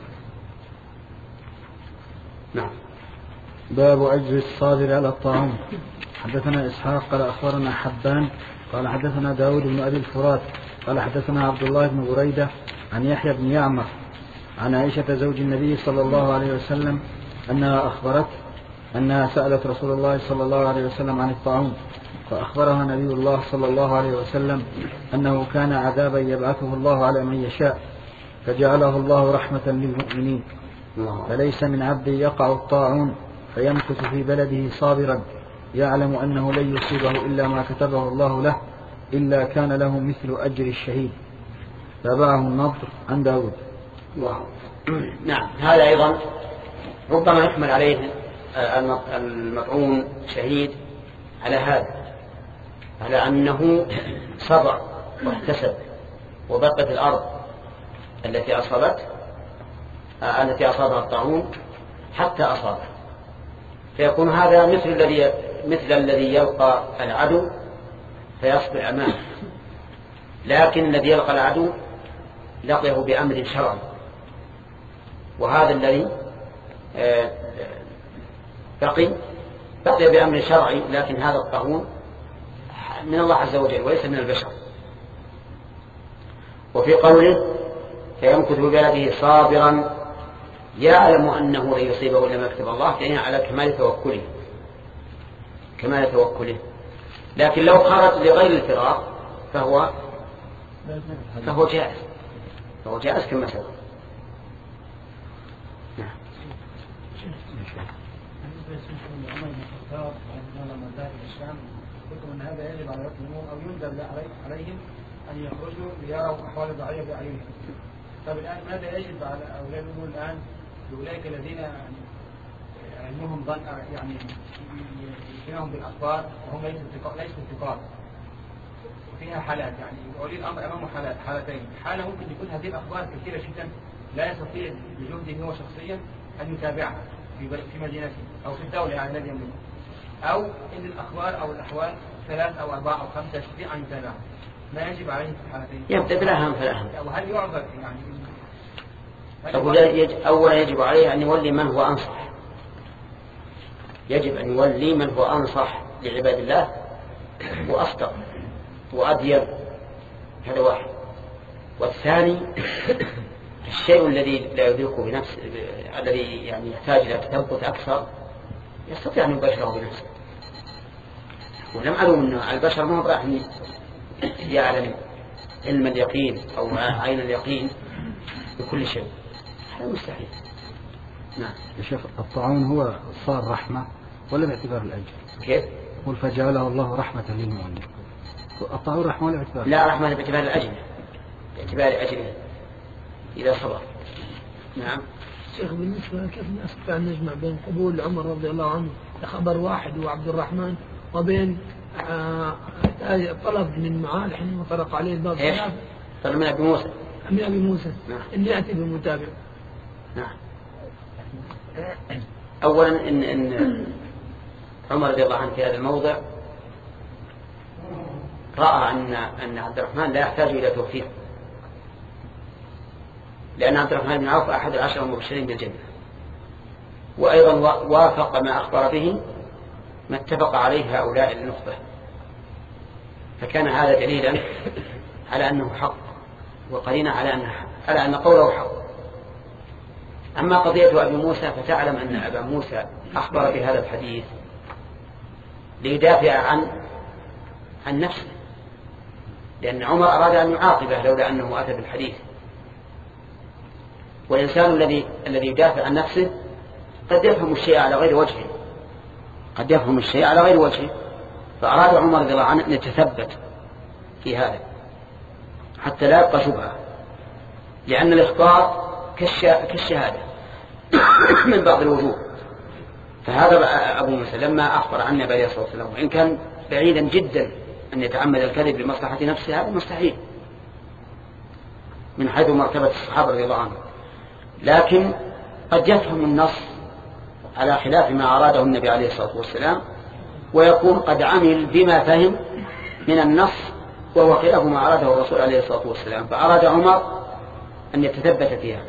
S1: نعم.
S5: باب أجر الصابر على الطاعون. حدثنا إسحاق قال أخبرنا حبان قال حدثنا داود بن أبي الفرات قال حدثنا عبد الله بن بريدة عن يحيى بن يعمر عن عائشة زوج النبي صلى الله عليه وسلم أنها أخبرت أنها سألت رسول الله صلى الله عليه وسلم عن الطاعون، فأخبرها نبي الله صلى الله عليه وسلم أنه كان عذابا يبعثه الله على من يشاء فجعله الله رحمة للمؤمنين، فليس من عبد يقع الطاعون فيمكث في بلده صابرا يعلم أنه لن يصيبه إلا ما كتبه الله له إلا كان له مثل أجر الشهيد. تابعه النضر عن داود.
S1: نعم. هذا أيضا ربما يحمل عليه المطعون شهيد على هذا، على أنه صبر واحتسب وبقت الأرض التي أصابت التي أصابها الطاعون حتى أصابه، فيكون هذا مثل الذي مثل الذي يلقى العدو فيصبر أمامه، لكن الذي يلقى العدو لقيه بأمر شرعي، وهذا الذي بقي بقي بأمر شرعي، لكن هذا الطاعون من الله عز وجل وليس من البشر. وفي قوله فيمكث ببلده صابرا يعلم أنه لن يصيبه إلا ما كتب الله، يعني على كمال توكله كمال توكله لكن لو خرج لغير الفرار فهو فهو جائز فهو جائز كما سبق. نعم.
S6: أن هذا يجب على المؤمنين أو يندب عليهم أن يخرجوا ليروا أحوال الضعيف بعيونهم. طب الآن ماذا يجب على أولادهم الآن لأولئك الذين علمهم ظن يعني يمكنهم بالأخبار وهم ليسوا ثقات وفيها حالات، يعني ولي الأمر أمامه حالات حالتين، حالة ممكن يكون هذه الأخبار كثيرة جدا لا يستطيع بجهده هو شخصيا أن يتابعها في في مدينته أو في الدولة يعني الذي يملكها، أو إن الأخبار أو الأحوال ثلاث أو أربعة أو خمسة يستطيع أن يتابعها. ما يجب عليه في الحالتين؟
S1: يبدأ بالأهم فالأهم.
S6: وهل يعذر يعني؟
S1: أولا يجب عليه أن يولي من هو أنصح، يجب أن يولي من هو أنصح لعباد الله وأصدق وأديب هذا واحد. والثاني الشيء الذي لا يدركه بنفسه، الذي يعني يحتاج إلى تثبت أكثر، يستطيع أن يباشره بنفسه. ولم ألوم أن البشر ما راح يعلم علم اليقين أو عين اليقين بكل شيء، هذا مستحيل.
S5: نعم يا شيخ، الطاعون هو صار رحمة ولا باعتبار الأجر؟
S1: كيف؟
S5: قل فجعله الله رحمة للمؤمنين. الطاعون رحمة ولا باعتبار؟
S1: لا، رحمة باعتبار الأجر، باعتبار أجره إذا صبر. نعم.
S7: شيخ بالنسبة كيف نستطيع أن نجمع بين قبول عمر رضي الله عنه لخبر واحد وعبد الرحمن وبين آه طلب من معاذ حينما طرق عليه الباب ثلاث
S1: طلب من أبي موسى
S7: من أبي موسى
S1: نعم.
S7: أن يأتي بالمتابع.
S1: نعم. أولا إن, إن عمر رضي الله عنه في هذا الموضع رأى أن أن عبد الرحمن لا يحتاج إلى توفيق، لأن عبد الرحمن بن عوف أحد العشر المبشرين بالجنة، وأيضا وافق ما أخبر به ما اتفق عليه هؤلاء النخبة، فكان هذا دليلا على أنه حق وقرينة على أنه على أن قوله حق. أما قضية أبي موسى فتعلم أن أبا موسى أخبر بهذا الحديث ليدافع عن عن نفسه، لأن عمر أراد أن يعاقبه لولا أنه أتى بالحديث. والإنسان الذي الذي يدافع عن نفسه قد يفهم الشيء على غير وجهه، قد يفهم الشيء على غير وجهه، فأراد عمر رضي الله عنه أن يتثبت في هذا حتى لا يبقى شبهة، لأن الإخبار كالشهادة من بعض الوجوه. فهذا أبو موسى لما أخبر عن النبي عليه الصلاة والسلام، وإن كان بعيدا جدا أن يتعمد الكذب لمصلحة نفسه، هذا مستحيل من حيث مرتبة الصحابة رضي الله عنهم، لكن قد يفهم النص على خلاف ما أراده النبي عليه الصلاة والسلام، ويكون قد عمل بما فهم من النص وهو خلاف ما أراده الرسول عليه الصلاة والسلام، فأراد عمر أن يتثبت فيها.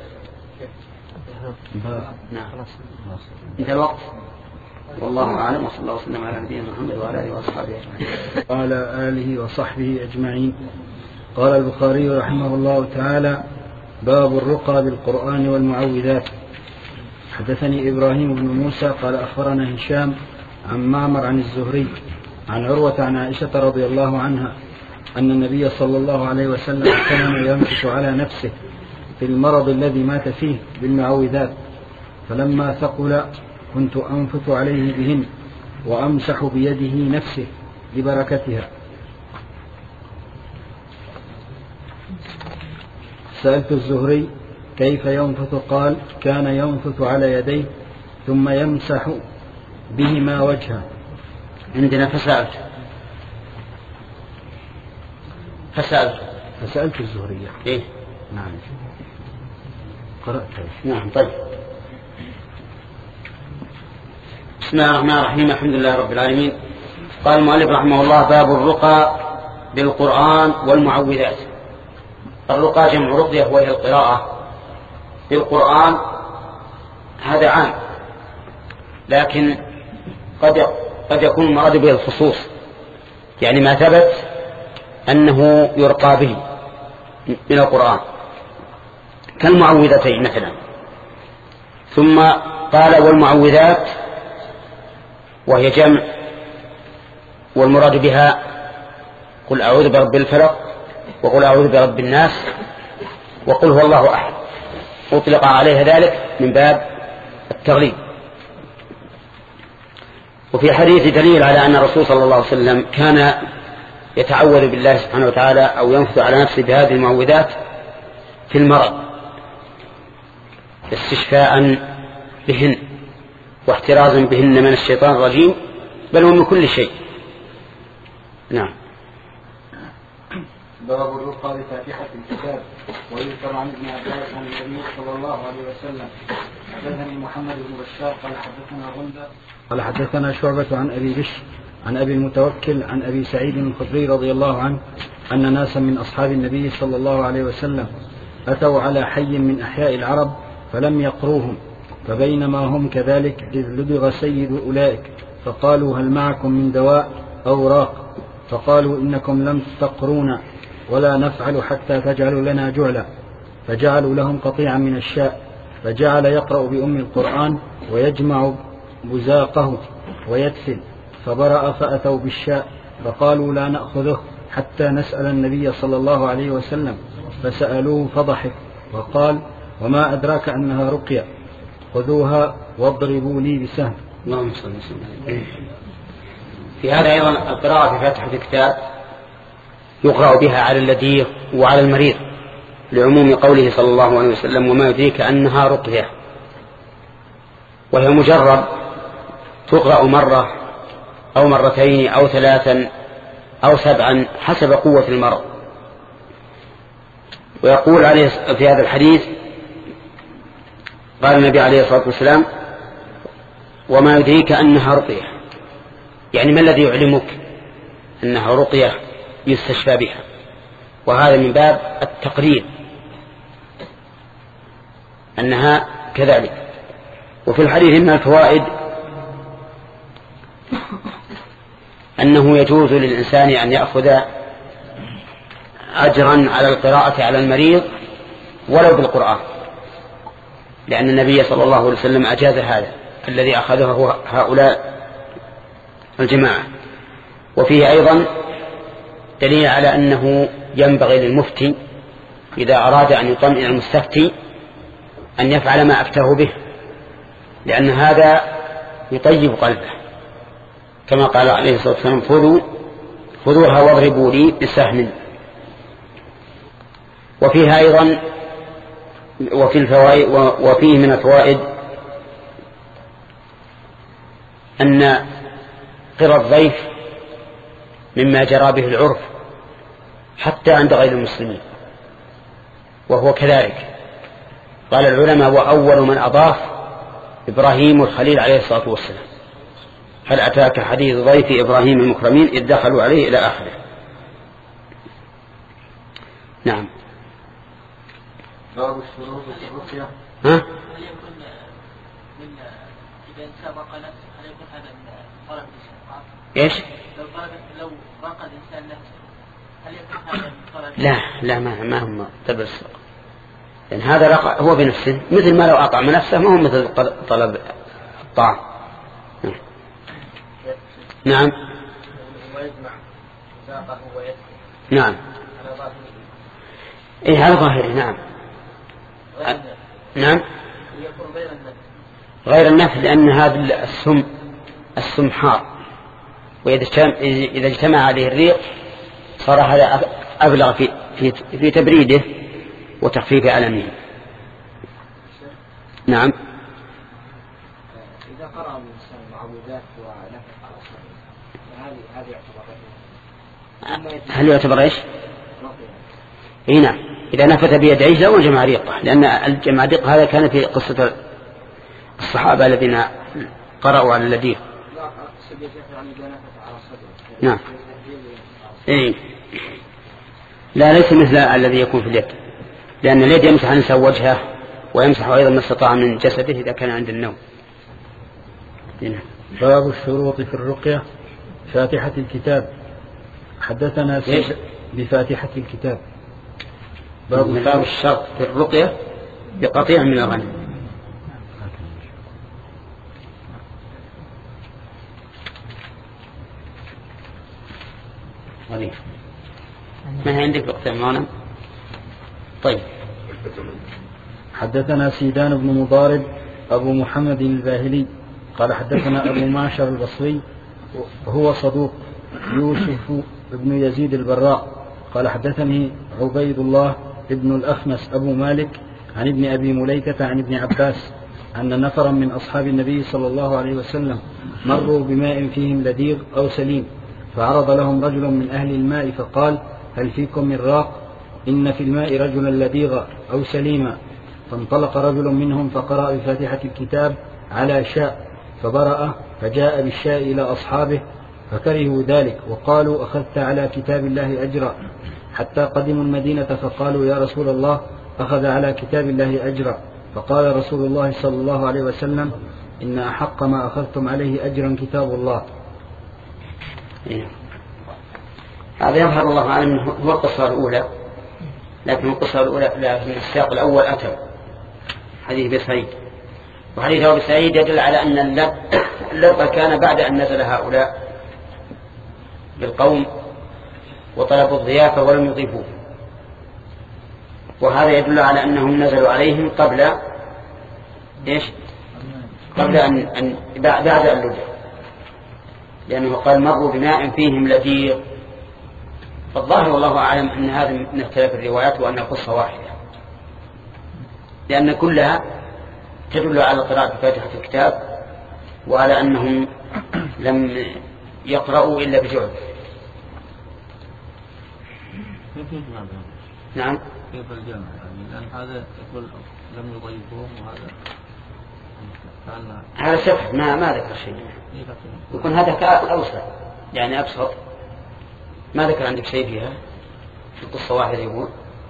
S1: نعم. انتهى الوقت، والله أعلم، وصلى الله وسلم على نبينا محمد وعلى آله وأصحابه أجمعين.
S5: وعلى آله وصحبه أجمعين. قال البخاري رحمه الله تعالى: باب الرقى بالقرآن والمعوذات. حدثني إبراهيم بن موسى قال أخبرنا هشام عن معمر عن الزهري عن عروة عن عائشة رضي الله عنها أن النبي صلى الله عليه وسلم كان يمسك على نفسه في المرض الذي مات فيه بالمعوذات، فلما ثقل كنت أنفث عليه بهن وأمسح بيده نفسه لبركتها. سألت الزهري كيف ينفث؟ قال: كان ينفث على يديه ثم يمسح بهما وجهه.
S1: عندنا فسألت فسألت
S5: فسألت الزهري.
S1: إيه؟
S5: نعم قرأت.
S1: نعم. طيب. بسم الله الرحمن الرحيم، الحمد لله رب العالمين. قال المؤلف رحمه الله: باب الرقى بالقرآن والمعوذات. الرقى جمع رقية وهي القراءة بالقرآن، هذا عام، لكن قد قد يكون المراد به الخصوص، يعني ما ثبت أنه يرقى به من القرآن كالمعوذتين مثلا. ثم قال: والمعوذات، وهي جمع، والمراد بها قل أعوذ برب الفلق وقل أعوذ برب الناس وقل هو الله أحد، أطلق عليها ذلك من باب التغليب. وفي حديث دليل على أن الرسول صلى الله عليه وسلم كان يتعوذ بالله سبحانه وتعالى أو ينفث على نفسه بهذه المعوذات في المرض استشفاء بهن واحترازا بهن من الشيطان الرجيم، بل ومن كل شيء. نعم.
S5: باب الرقى بفاتحة الكتاب. ويذكر عن ابن عباس عن النبي صلى الله عليه وسلم: حدثني محمد بن بشار قال حدثنا غندة قال حدثنا شعبة عن أبي بشر عن أبي المتوكل عن أبي سعيد الخدري رضي الله عنه أن ناسا من أصحاب النبي صلى الله عليه وسلم أتوا على حي من أحياء العرب فلم يقروهم، فبينما هم كذلك إذ لدغ سيد أولئك فقالوا: هل معكم من دواء أو راق؟ فقالوا: إنكم لم تقرونا ولا نفعل حتى تجعلوا لنا جعلا، فجعلوا لهم قطيعا من الشاء، فجعل يقرأ بأم القرآن ويجمع بزاقه ويدفل، فبرأ فأتوا بالشاء فقالوا لا نأخذه حتى نسأل النبي صلى الله عليه وسلم، فسألوه فضحك وقال وما أدراك أنها رقية، خذوها واضربوا لي بسهم.
S1: اللهم صل وسلم. في هذا أيضا القراءة في فاتحة الكتاب يقرأ بها على اللديغ وعلى المريض لعموم قوله صلى الله عليه وسلم وما يدريك أنها رقية، وهي مجرد تقرأ مرة أو مرتين أو ثلاثا أو سبعا حسب قوة المرض. ويقول عليه في هذا الحديث قال النبي عليه الصلاة والسلام وما يدريك أنها رقية، يعني ما الذي يعلمك أنها رقية يستشفى بها، وهذا من باب التقرير أنها كذلك. وفي الحديث من الفوائد أنه يجوز للإنسان أن يأخذ أجرا على القراءة على المريض ولو بالقرآن، لأن النبي صلى الله عليه وسلم أجاز هذا الذي أخذه هؤلاء الجماعة. وفيه أيضا دليل على أنه ينبغي للمفتي إذا أراد أن يطمئن المستفتي أن يفعل ما أفتاه به، لأن هذا يطيب قلبه، كما قال عليه الصلاة والسلام خذوا خذوها واضربوا لي بسهم. وفيها أيضا وفي الفوائد وفيه من الفوائد أن قرى الضيف مما جرى به العرف حتى عند غير المسلمين، وهو كذلك. قال العلماء وأول من أضاف إبراهيم الخليل عليه الصلاة والسلام، هل أتاك حديث ضيف إبراهيم المكرمين إذ دخلوا عليه إلى آخره. نعم.
S4: باب الشروط في الرقية.
S1: ها؟
S3: هل يكون من إذا سبق نفسه هل يكون هذا من طلب الاستحقاق؟
S1: إيش؟
S3: لو طلب لو راق الإنسان نفسه هل يكون هذا من طلب؟
S1: لا لا ما ما هم تبس، لأن هذا رق هو بنفسه مثل ما لو أطعم نفسه، ما هو مثل طلب الطعام. نعم.
S4: ويجمع ساقه ويدفع.
S1: نعم.
S4: على ظاهره.
S1: إيه على ظاهره. نعم. نعم.
S3: يكون غير النفس.
S1: غير النفس لأن هذا السم السم حار، وإذا إذا اجتمع عليه الريق صار هذا أبلغ في في في تبريده وتخفيف ألمه. نعم.
S4: إذا قرأ الإنسان معوذات ونفث على صدره فهذه هذه يعتبر
S1: هل يعتبر إيش؟ إيه نعم. إذا نفث بيديه لا وجمع ريقه، لأن الجمع ريق هذا كان في قصة الصحابة الذين قرأوا على اللديغ.
S4: لا أقصد يعني إذا نفث على صدره.
S1: نعم. إيه. لا ليس مثل الذي يكون في اليد، لأن اليد يمسح الإنسان وجهه ويمسح أيضا ما استطاع من جسده إذا كان عند النوم. هنا.
S5: باب الشروط في الرقية. فاتحة الكتاب. حدثنا سيد بفاتحة الكتاب.
S1: باب, باب الشرط في الرقية بقطيع من الغنم. ما عندك قطيع من الغنم؟ طيب.
S5: حدثنا سيدان بن مضارب أبو محمد الباهلي قال حدثنا أبو معشر البصري هو صدوق يوسف بن يزيد البراء قال حدثني عبيد الله ابن الأخنس أبو مالك عن ابن أبي مليكة عن ابن عباس أن نفرا من أصحاب النبي صلى الله عليه وسلم مروا بماء فيهم لديغ أو سليم، فعرض لهم رجل من أهل الماء فقال هل فيكم من راق؟ إن في الماء رجلا لديغا أو سليما. فانطلق رجل منهم فقرأ بفاتحة الكتاب على شاء فبرأ، فجاء بالشاء إلى أصحابه فكرهوا ذلك وقالوا أخذت على كتاب الله أجرا، حتى قدموا المدينة فقالوا يا رسول الله أخذ على كتاب الله أجرا. فقال رسول الله صلى الله عليه وسلم إن أحق ما أخذتم عليه أجرا كتاب الله.
S1: هذا يظهر الله أعلم هو القصة الأولى، لكن القصة الأولى في السياق الأول أتى حديث أبي سعيد، وحديث أبي سعيد يدل على أن اللقاء كان بعد أن نزل هؤلاء بالقوم وطلبوا الضيافة ولم يضيفوه، وهذا يدل على أنهم نزلوا عليهم قبل إيش؟ قبل أن, أن بعد أن لجوا، لأنه قال مروا بماء فيهم لذيذ. فالظاهر والله أعلم أن هذا من اختلاف الروايات وأنها قصة واحدة، لأن كلها تدل على قراءة فاتحة الكتاب وعلى أنهم لم يقرأوا إلا بجعل. نعم.
S8: كيف الجمع يعني؟ لأن هذا يقول لم يضيفوهم وهذا
S1: هذا سفح ما ما ذكر شيء، يكون هذا أوسع يعني أبسط، ما ذكر عندك شيء فيها في القصة واحدة يقول.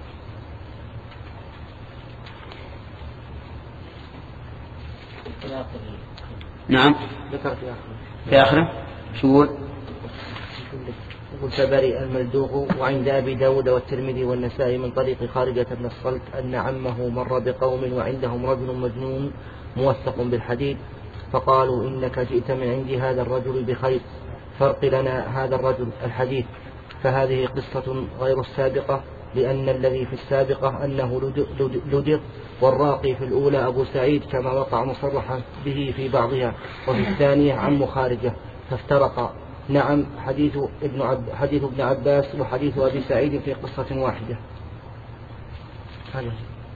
S1: نعم
S9: ذكر في آخره.
S1: في آخره شو يقول؟
S9: يقول فبرئ الملدوغ. وعند أبي داود والترمذي والنسائي من طريق خارجة بن الصلت أن عمه مر بقوم وعندهم رجل مجنون موثق بالحديد، فقالوا إنك جئت من عند هذا الرجل بخير، فرق لنا هذا الرجل الحديث. فهذه قصة غير السابقة، لأن الذي في السابقة أنه لدغ، والراقي في الأولى أبو سعيد كما وقع مصرحا به في بعضها، وفي الثانية عم خارجة، فافترقا. نعم حديث ابن, عب حديث ابن عباس وحديث أبي سعيد في قصة واحدة. هذا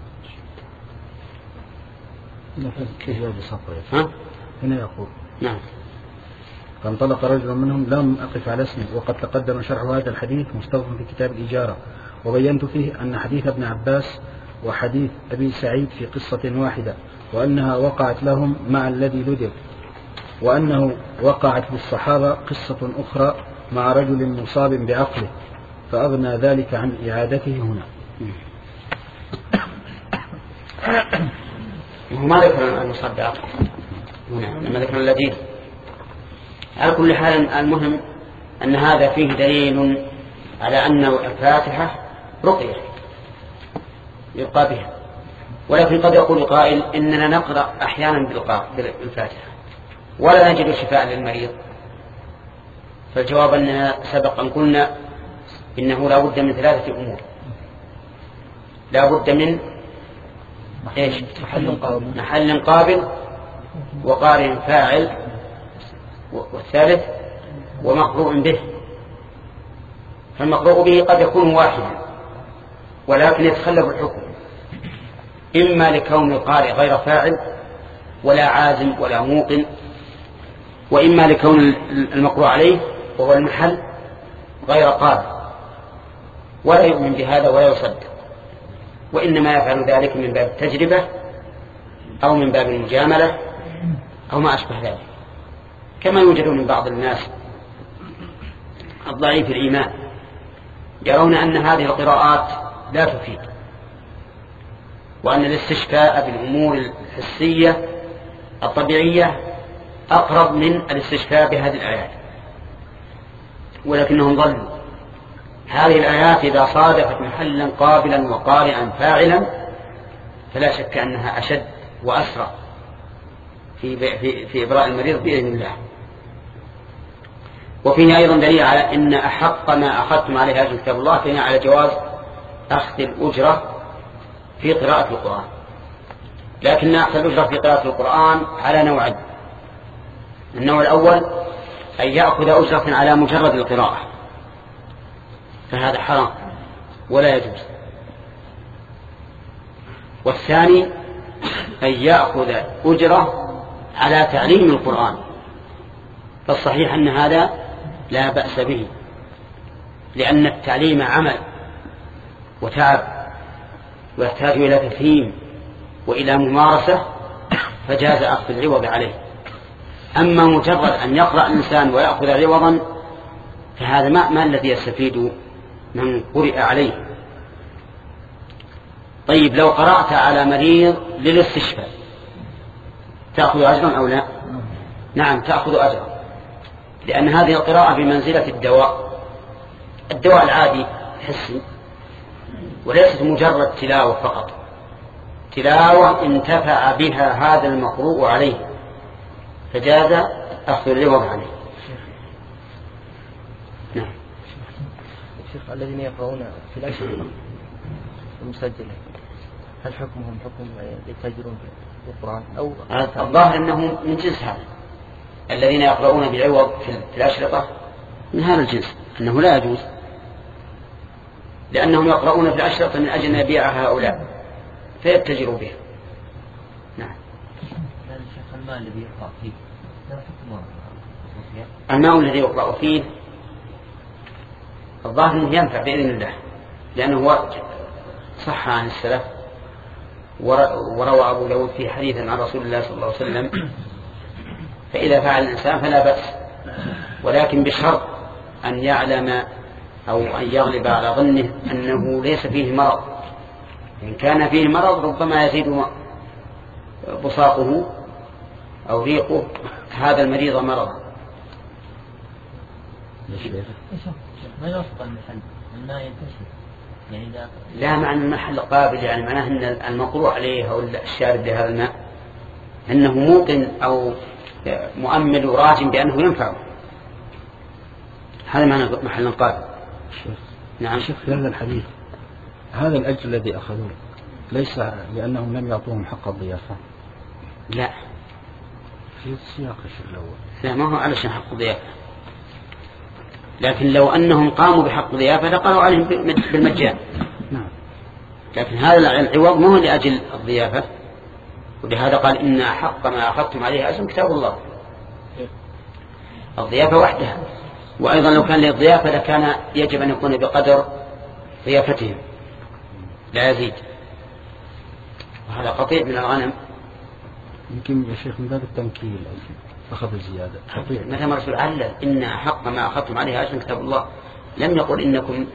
S5: ها؟ هنا يقول
S1: نعم
S5: فانطلق رجل منهم لم أقف على اسمه، وقد تقدم شرح هذا الحديث مستوفى في كتاب الإجارة، وبينت فيه أن حديث ابن عباس وحديث أبي سعيد في قصة واحدة، وأنها وقعت لهم مع الذي لدغ، وأنه وقعت للصحابة قصة أخرى مع رجل مصاب بعقله، فأغنى ذلك عن إعادته هنا.
S1: وما ذكر المصاب بعقله هنا لما ذكر الذي. على كل حال المهم أن هذا فيه دليل على أن الفاتحة رقية يلقى بها، ولكن قد يقول قائل إننا نقرأ أحيانا بالفاتحة ولا نجد شفاء للمريض. فالجواب أننا سبق أن قلنا إنه لا بد من ثلاثة أمور. لا بد من إيش؟ محل قابل، وقارئ فاعل، والثالث ومقروء به. فالمقروء به قد يكون واحدا ولكن يتخلف الحكم، إما لكون القارئ غير فاعل ولا عازم ولا موقن، وإما لكون المقروء عليه وهو المحل غير قابل ولا يؤمن بهذا ولا يصدق، وإنما يفعل ذلك من باب التجربة أو من باب المجاملة أو ما أشبه ذلك، كما يوجد من بعض الناس الضعيف الإيمان يرون أن هذه القراءات لا تفيد، وأن الاستشفاء بالأمور الحسية الطبيعية أقرب من الاستشفاء بهذه الآيات، ولكنهم ظلوا. هذه الآيات إذا صادفت محلا قابلا وقارئا فاعلا فلا شك أنها أشد وأسرع في, في, في إبراء المريض بإذن الله. وفيه أيضا دليل على أن أحق ما أخذتم عليه أجر كتاب الله فينا على جواز أخذ الأجرة في قراءة القرآن، لكن أخذ الأجرة في قراءة القرآن على نوعين. النوع الأول أن يأخذ أجرة على مجرد القراءة، فهذا حرام ولا يجوز. والثاني أن يأخذ أجرة على تعليم القرآن، فالصحيح أن هذا لا بأس به، لأن التعليم عمل وتعب ويحتاج إلى تفهيم وإلى ممارسة، فجاز أخذ العوض عليه. أما مجرد أن يقرأ الإنسان ويأخذ عوضا فهذا ما, ما الذي يستفيد من قرئ عليه. طيب لو قرأت على مريض للاستشفاء تأخذ أجرا أو لا؟ نعم تأخذ أجرا، لأن هذه القراءة بمنزلة الدواء، الدواء العادي حسي، وليست مجرد تلاوة فقط، تلاوة انتفع بها هذا المقروء عليه فجاز أخذ العوض عليه. نعم.
S9: الشيخ الذين يقرؤون في الأشرطة المسجلة هل حكمهم حكم يتاجرون في القرآن أو
S1: الظاهر أنه من جنس هذا، الذين يقرؤون بالعوض في الأشرطة من هذا الجنس، أنه لا يجوز، لأنهم يقرؤون في الأشرطة من أجل أن يبيعها هؤلاء فيتجروا بها. نعم.
S8: الماء الذي يقرأ فيه
S1: الماء الذي يقرأ فيه الظاهر أنه ينفع بإذن الله، لأنه صح عن السلف وروى أبو داود في حديث عن رسول الله صلى الله عليه وسلم فإذا فعل الإنسان فلا بأس، ولكن بشرط أن يعلم أو أن يغلب على ظنه أنه ليس فيه مرض. إن كان فيه مرض ربما يزيد بصاقه أو ريقه هذا المريض مرضا.
S8: ما يوفق المحل ما ينتشر يعني لا,
S1: لا معنى المحل قابل، يعني معناه أن المقروء عليه أو الشارب لهذا الماء أنه موقن أو مؤمل وراجم بأنه ينفعه، هذا معنى محل قابل.
S5: نعم. شيخ في هذا الحديث هذا الأجر الذي أخذوه ليس لأنهم لم يعطوهم حق الضيافة؟
S1: لا،
S5: في السياق الشيخ الأول
S1: لا ما هو علشان حق الضيافة، لكن لو أنهم قاموا بحق الضيافة لقالوا عليهم بالمجان.
S5: نعم.
S1: لكن هذا العوض مو لأجل الضيافة، ولهذا قال إن حق ما أخذتم عليه أجر كتاب الله، الضيافة وحدها. وأيضا لو كان للضيافة لكان يجب أن يكون بقدر ضيافتهم لا يزيد، وهذا قطيع من الغنم.
S5: يمكن يا شيخ من باب التنكيل أخذ الزيادة.
S1: مثل ما رسول علل إن حق ما أخذتم عليه أجر كتاب الله، لم يقل إنكم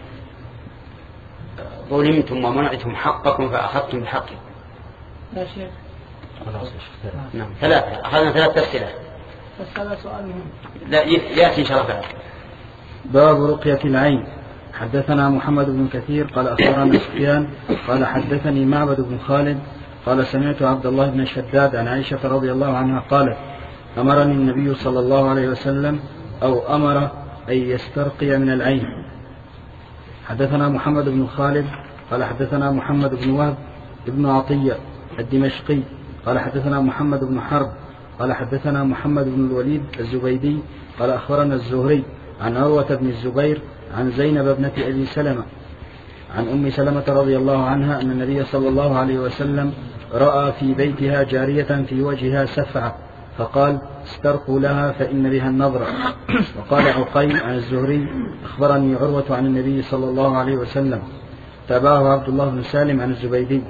S1: ظلمتم ومنعتم حقكم فأخذتم بحقكم.
S7: لا شيخ.
S1: نعم. ثلاثة أخذنا ثلاث أسئلة.
S7: هذا سؤال مهم.
S1: لا يأتي إن شاء الله.
S5: باب رقية العين. حدثنا محمد بن كثير قال أخبرنا سفيان قال حدثني معبد بن خالد قال سمعت عبد الله بن شداد عن عائشة رضي الله عنها قالت أمرني النبي صلى الله عليه وسلم أو أمر أن يسترقي من العين. حدثنا محمد بن خالد قال حدثنا محمد بن وهب ابن عطية الدمشقي قال حدثنا محمد بن حرب قال حدثنا محمد بن الوليد الزبيدي قال أخبرنا الزهري عن عروة بن الزبير عن زينب ابنة أبي سلمة عن أم سلمة رضي الله عنها أن النبي صلى الله عليه وسلم رأى في بيتها جارية في وجهها سفعة فقال استرقوا لها فإن بها النظرة. وقال عقيل عن الزهري أخبرني عروة عن النبي صلى الله عليه وسلم. تابعه عبد الله بن سالم عن الزبيدي.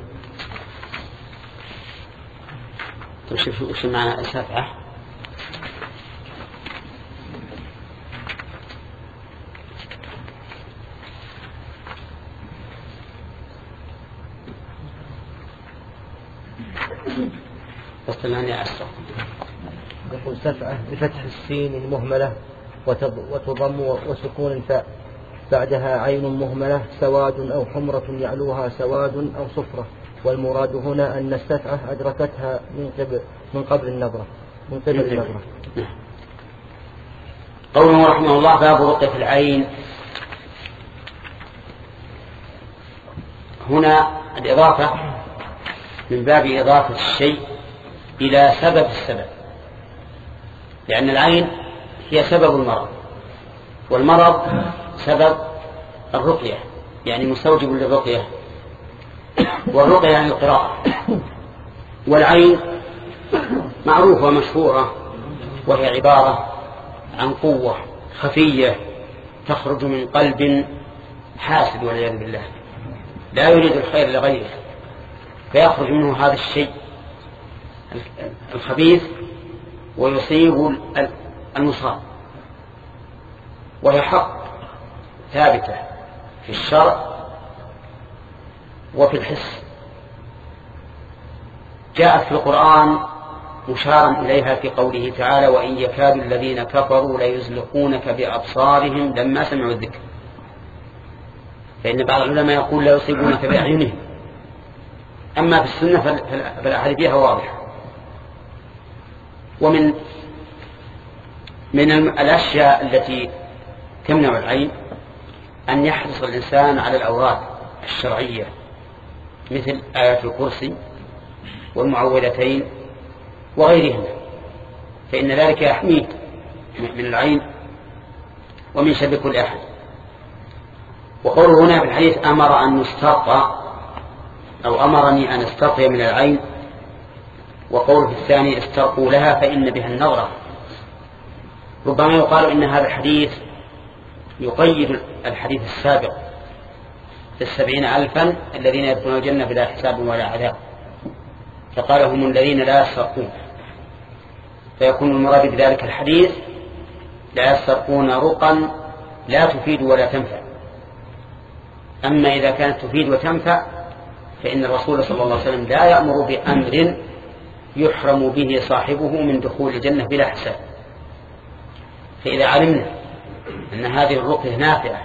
S1: وش معنى السفعة؟
S9: يقول سفعة بفتح السين المهملة وتضم وسكون الفاء بعدها عين مهملة سواد أو حمرة يعلوها سواد أو صفرة، والمراد هنا أن السفعة أدركتها من قبل من قبل النظرة من قبل النظرة.
S1: قوله رحمه الله باب رقية العين. هنا الإضافة من باب إضافة الشيء إلى سبب السبب، لأن العين هي سبب المرض، والمرض سبب الرقية يعني مستوجب للرقية، والرقية يعني القراءة. والعين معروفة ومشهورة، وهي عبارة عن قوة خفية تخرج من قلب حاسد والعياذ بالله لا يريد الخير لغيره، فيخرج منه هذا الشيء الخبيث ويصيب المصاب، وهي حق ثابتة في الشرع وفي الحس. جاءت في القرآن مشارا إليها في قوله تعالى وإن يكاد الذين كفروا ليزلقونك بأبصارهم لما سمعوا الذكر. فإن بعض العلماء يقول لا يصيبونك بأعينهم. أما في السنة فالأحاديث فيها واضحة. ومن من الأشياء التي تمنع العين أن يحرص الإنسان على الأوراد الشرعية مثل آيات الكرسي والمعوذتين وغيرهما، فإن ذلك يحميه من العين ومن شر كل أحد. وقوله هنا في الحديث أمر أن نسترقى أو أمرني أن استرقي من العين، وقوله في الثاني استرقوا لها فإن بها النظرة. ربما يقال إن هذا الحديث يقيد الحديث السابق في السبعين ألفا الذين يدخلون الجنة بلا حساب ولا عذاب، فقال هم الذين لا يسترقون، فيكون المراد بذلك الحديث لا يسترقون رقا لا تفيد ولا تنفع. أما إذا كانت تفيد وتنفع فإن الرسول صلى الله عليه وسلم لا يأمر بأمر يحرم به صاحبه من دخول الجنة بلا حساب. فإذا علمنا أن هذه الرقية نافعة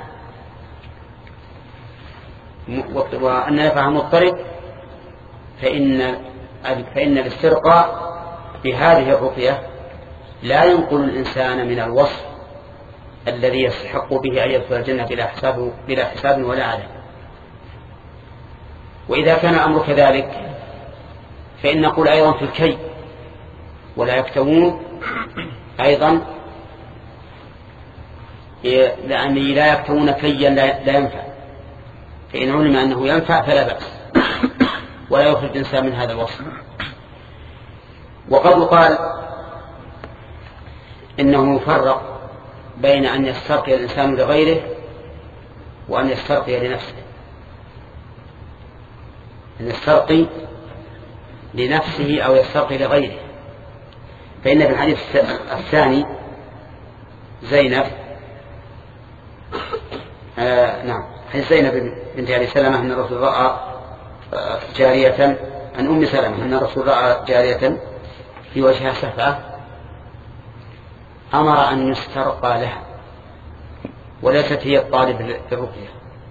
S1: وأن نفعها مضطرب فإن فإن الاسترقاء بهذه الرقية لا ينقل الإنسان من الوصف الذي يستحق به أن يدخل الجنة بلا حساب بلا حساب ولا عذاب. وإذا كان الأمر كذلك فإن نقول أيضا في الكي ولا يكتوون أيضا، لأنه لا يكتوون كيا لا ينفع، فإن علم أنه ينفع فلا بأس ولا يخرج الإنسان من هذا الوصف. وقد قال إنه يفرق بين أن يسترقي الإنسان لغيره وأن يسترقي لنفسه. أن يسترقي لنفسه أو يسترقي لغيره، فإن في الحديث الثاني زينب آه نعم حديث زينب بنت أبي سلمة أن الرسول رأى جارية عن أم سلمة أن الرسول رأى جارية في وجهها سفعة أمر أن يسترقى لها، وليست هي الطالب بالرقية.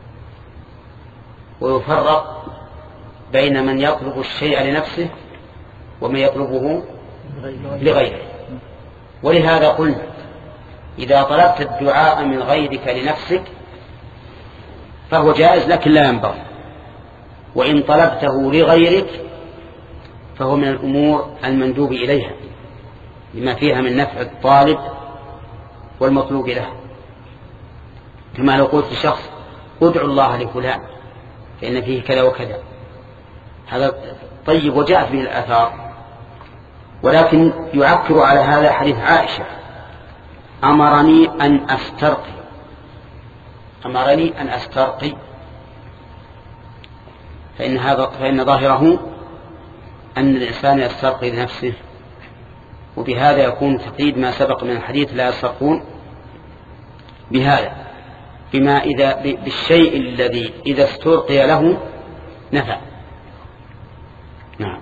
S1: ويفرق بين من يطلب الشيء لنفسه ومن يطلبه لغيره. ولهذا قلنا إذا طلبت الدعاء من غيرك لنفسك فهو جائز لكن لا ينبغي، وإن طلبته لغيرك فهو من الأمور المندوب إليها لما فيها من نفع الطالب والمطلوب له. كما لو قلت لشخص ادعو الله لفلان فإن فيه كذا وكذا، هذا طيب وجاءت به الآثار. ولكن يعكر على هذا حديث عائشة أمرني أن أسترقي أمرني أن أسترقي فإن, هذا فإن ظاهره أن الإنسان يسترقي لنفسه، وبهذا يكون تقييد ما سبق من الحديث لا يسترقون بهذا بما إذا بالشيء الذي إذا استرقي له نفع. نعم.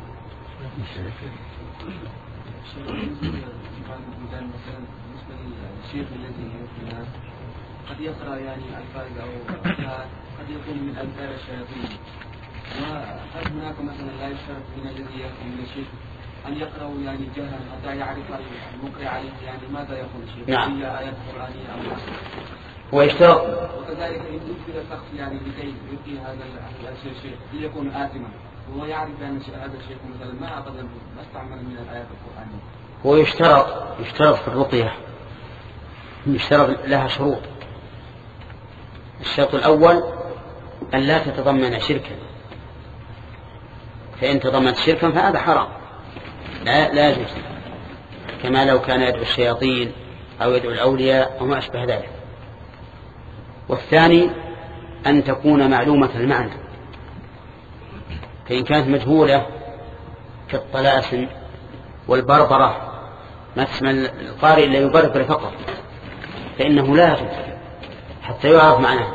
S2: الشيخ الذي يقول قد يقرأ يعني الفاظ أو قد يكون من أمثال الشياطين، وهل هناك مثلا لا يشترط من الذي يقرأ من الشيخ أن يقرأ يعني جهرا حتى يعرف المقرئ عليه يعني ماذا يقول الشيخ؟
S1: نعم.
S2: هي آيات قرآنية أو لا؟
S1: ويشترط
S2: وكذلك إن يذكر الشخص يعني لكي يلقي هذا الشيخ ليكون آثما وهو يعرف أن هذا الشيخ مثلا ما أخذ ما استعمل من الآيات القرآنية.
S1: هو يشترط يشترط في الرقية يشترط لها شروط. الشرط الأول أن لا تتضمن شركا، فإن تضمنت شركا فهذا حرام لا لا يجوز، كما لو كان يدعو الشياطين أو يدعو الأولياء وما أشبه ذلك. والثاني أن تكون معلومة المعنى، فإن كانت مجهولة كالطلاسم والبربرة ما تسمى القارئ إلا يبربر فقط فإنه لا يجوز حتى يعرف معناه.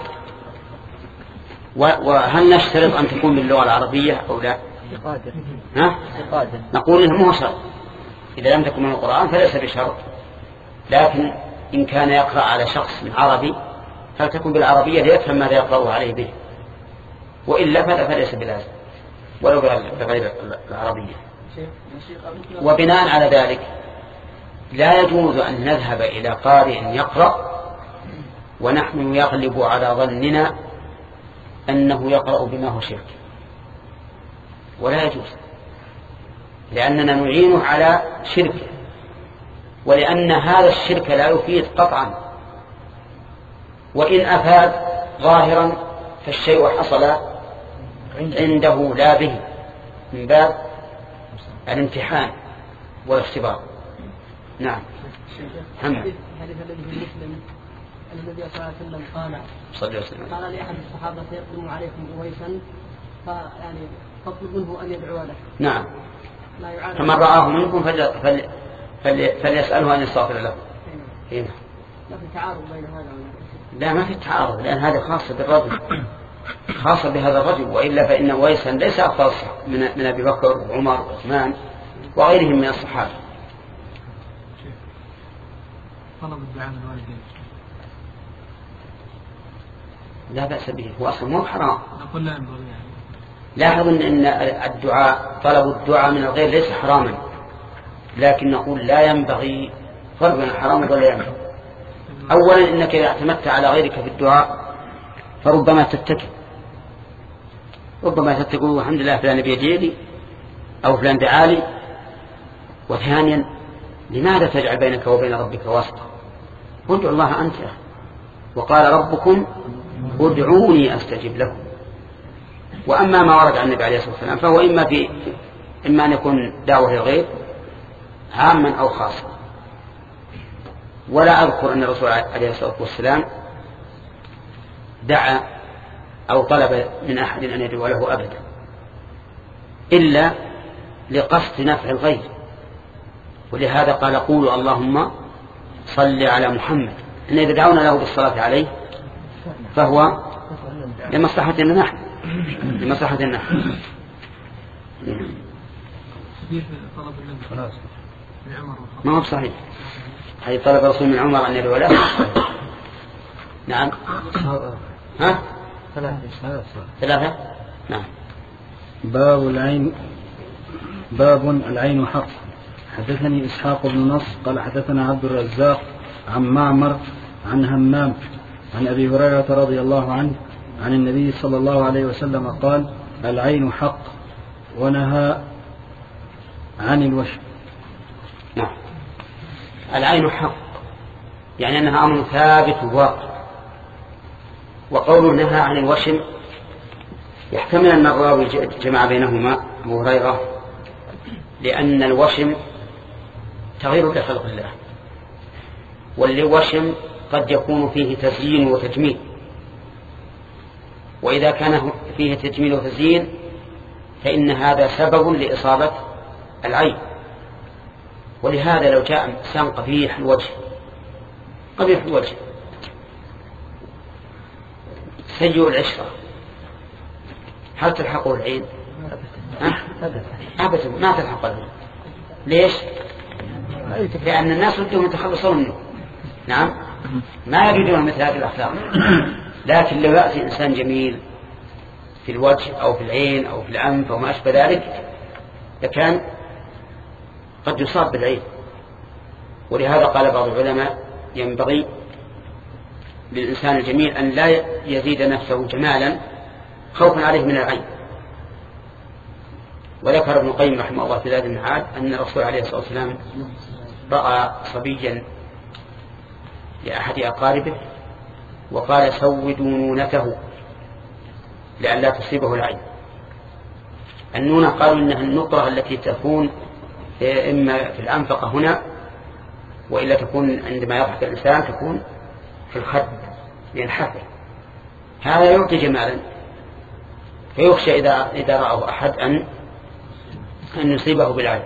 S1: وهل نشترط أن تكون باللغة العربية أو لا؟ ها؟ نقول إنه مو شرط، إذا لم تكن من القرآن فليس بشرط، لكن إن كان يقرأ على شخص عربي فلتكن بالعربية ليفهم ماذا يقرأه عليه به، وإلا فليس بلازم ولو بغير العربية. وبناء على ذلك لا يجوز أن نذهب إلى قارئ يقرأ ونحن يغلب على ظننا أنه يقرأ بما هو شرك، ولا يجوز، لأننا نعينه على شركه، ولأن هذا الشرك لا يفيد قطعا، وإن أفاد ظاهرا فالشيء حصل عنده لا به، من باب الامتحان والاختبار. نعم.
S10: حديث الذي في مسلم أن النبي صلى الله عليه وسلم قال
S1: صلى الله عليه وسلم
S10: قال لأحد الصحابة يقدم عليكم أويسا فيعني تطلب منه أن يدعو له.
S1: نعم. فمن رآه منكم فل... فل... فل... فليسأله أن يستغفر له. هنا
S10: لا في تعارض بين هذا ولا؟
S1: لا، ما في تعارض، لأن هذا خاص بالرجل، خاصة بهذا الرجل، وإلا فإن أويسا ليس أفضل من من أبي بكر وعمر وعثمان وغيرهم من الصحابة.
S6: طلب الدعاء من الوالدين
S1: لا بأس به، هو أصلا مو حرام.
S6: نقول لا ينبغي يعني.
S1: لاحظ أن الدعاء طلب الدعاء من الغير ليس حراما، لكن نقول لا ينبغي، فرق بين الحرام ولا ينبغي. أولا إنك إذا اعتمدت على غيرك في الدعاء فربما تتكل، ربما تتقول والحمد لله فلان بيدي لي أو فلان دعالي. وثانيا لماذا تجعل بينك وبين ربك واسطة؟ ادعو الله أنت، وقال ربكم ادعوني أستجب لكم. وأما ما ورد عن النبي عليه الصلاة والسلام فهو إما, في إما أن يكون دعوة للغير عاما أو خاصا. ولا أذكر أن الرسول عليه الصلاة والسلام دعا أو طلب من أحد أن يدعو له أبدا إلا لقصد نفع الغير، ولهذا قال قولوا اللهم صل على محمد، إن إذا دعونا له بالصلاة عليه فهو لمصلحتنا نحن، لمصلحتنا نحن. ما هو صحيح، هي طلب رسول من عمر أن يدعو له. نعم. ها ثلاثة ثلاثة نعم.
S5: باب العين. باب العين حق. حدثني إسحاق بن نصر قال حدثنا عبد الرزاق عن معمر عن همام عن أبي هريرة رضي الله عنه عن النبي صلى الله عليه وسلم قال العين حق، ونهى عن الوشم.
S1: نعم. العين حق يعني أنها أمر ثابت واقع، وقوله نهى عن الوشم يحتمل أن الراوي جمع بينهما أبو هريرة، لأن الوشم تغيير لخلق الله، والوشم قد يكون فيه تزيين وتجميل، وإذا كان فيه تجميل وتزيين فإن هذا سبب لإصابة العين. ولهذا لو جاء إنسان قبيح الوجه قبيح الوجه سيء العشرة، هل تلحقه العين؟ أبدا ما تلحقه العين. ليش؟ لأن الناس ودهم يتخلصون منه. نعم، ما يريدون مثل هذه الأخلاق. لكن لو يأتي إنسان جميل في الوجه أو في العين أو في الأنف أو ما أشبه ذلك لكان قد يصاب بالعين. ولهذا قال بعض العلماء ينبغي للإنسان الجميل أن لا يزيد نفسه جمالا خوفا عليه من العين. وذكر ابن القيم رحمه الله في زاد المعاد أن الرسول عليه الصلاة والسلام رأى صبيا لأحد أقاربه وقال سودوا نونته لئلا تصيبه العين. النونة قالوا إنها النقرة التي تكون إما في الأنفقة هنا، وإلا تكون عندما يضحك الإنسان تكون في الخد ينحفر. هذا يعطي جمالا، فيخشى إذا إذا رأه أحد أن أن يصيبه بالعين.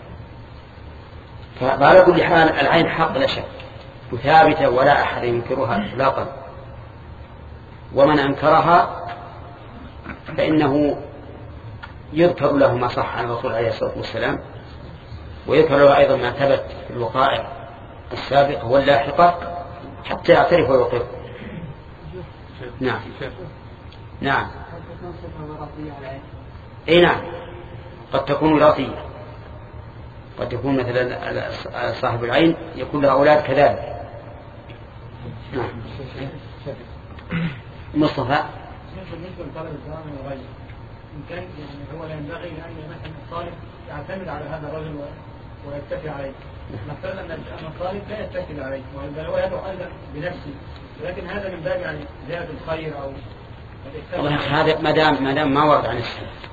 S1: فعلى كل حال العين حق لا شك وثابتة ولا أحد ينكرها إطلاقا، ومن أنكرها فإنه يذكر له ما صح عن الرسول عليه الصلاة والسلام، ويذكر له أيضا ما ثبت في الوقائع السابقة واللاحقة حتى يعترف ويقر. نعم نعم اي نعم قد تكون وراثية، قد يكون مثلا صاحب العين يكون له أولاد كذلك. نعم. مصطفى
S6: بالنسبة لطالب الزمان والغير إن كان يعني هو لا ينبغي أن مثلا الطالب يعتمد على هذا الرجل ويتكل عليه، نفترض أن الطالب لا يتكل عليه بل هو يدعو أيضا بنفسه، ولكن هذا من باب يعني زيادة الخير أو
S1: والله هذا ما دام ما دام ما ورد عن السلف